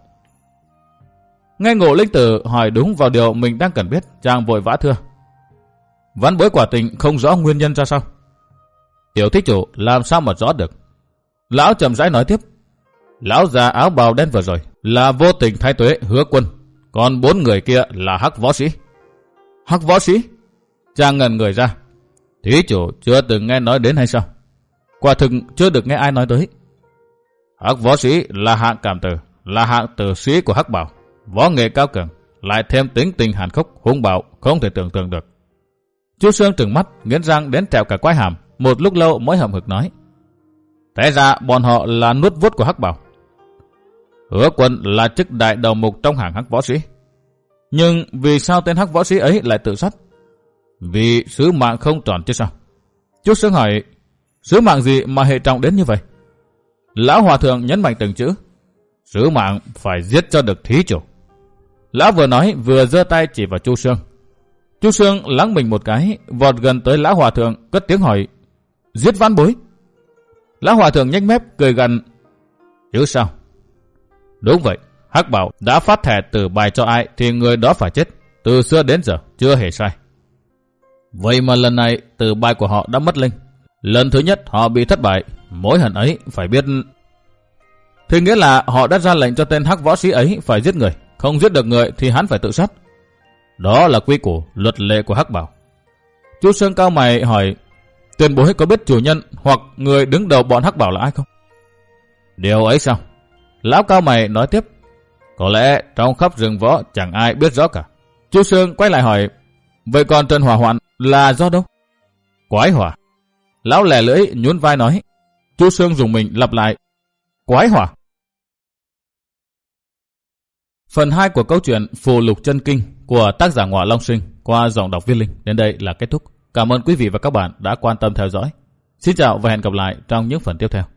Nghe Ngộ Linh Tử hỏi đúng vào điều mình đang cần biết, chàng vội vã thưa, vãn bối quả tình không rõ nguyên nhân ra sao. Tiểu thí chủ làm sao mà rõ được? Lão chậm rãi nói tiếp, lão già áo bào đen vừa rồi là Vô Tình Thái Tuế Hứa Quân, còn bốn người kia là hắc võ sĩ. Hắc võ sĩ? Chàng ngẩn người ra. Thí chủ chưa từng nghe nói đến hay sao? quả thực chưa được nghe ai nói tới. Hắc võ sĩ là hạng cảm tử, là hạng tử sĩ của Hắc Bảo, võ nghệ cao cường, lại thêm tính tình hàn khốc, hung bạo, không thể tưởng tượng được. Chu Sương trừng mắt, nghiến răng đến trèo cả quai hàm, một lúc lâu mới hậm hực nói: Thế ra bọn họ là nuốt vuốt của Hắc Bảo. Hứa Quân là chức đại đầu mục trong hàng Hắc võ sĩ. Nhưng vì sao tên Hắc võ sĩ ấy lại tự sát? Vì sứ mạng không tròn chứ sao? Chu Sương hỏi: Sứ mạng gì mà hệ trọng đến như vậy? Lão hòa thượng nhấn mạnh từng chữ: Sứ mạng phải giết cho được thí chủ. Lão vừa nói vừa giơ tay chỉ vào Chu Sương. Chu Sương lắng mình một cái, vọt gần tới lão hòa thượng, cất tiếng hỏi: Giết vãn bối? Lão hòa thượng nhếch mép cười gằn: Chứ sao? Đúng vậy, Hắc Bảo đã phát thẻ tử bài cho ai thì người đó phải chết. Từ xưa đến giờ chưa hề sai. Vậy mà lần này tử bài của họ đã mất linh. Lần thứ nhất họ bị thất bại, mối hận ấy phải biết. Thì nghĩa là họ đã ra lệnh cho tên Hắc võ sĩ ấy phải giết người, không giết được người thì hắn phải tự sát. Đó là quy củ, luật lệ của Hắc Bảo. Chu Sương cao mày hỏi: Tiền bối có biết chủ nhân hoặc người đứng đầu bọn Hắc Bảo là ai không? Điều ấy sao? Lão cao mày nói tiếp: Có lẽ trong khắp rừng võ chẳng ai biết rõ cả. Chu Sương quay lại hỏi: Vậy còn Trần Hỏa Hoạn là do đâu? Quái hỏa. Lão lẻ lưỡi nhún vai nói. Chu Sương dùng mình lặp lại: Quái hỏa. Phần hai của câu chuyện Phù Lục Chân Kinh của tác giả Ngọa Long Sinh qua giọng đọc Viết Linh đến đây là kết thúc. Cảm ơn quý vị và các bạn đã quan tâm theo dõi. Xin chào và hẹn gặp lại trong những phần tiếp theo.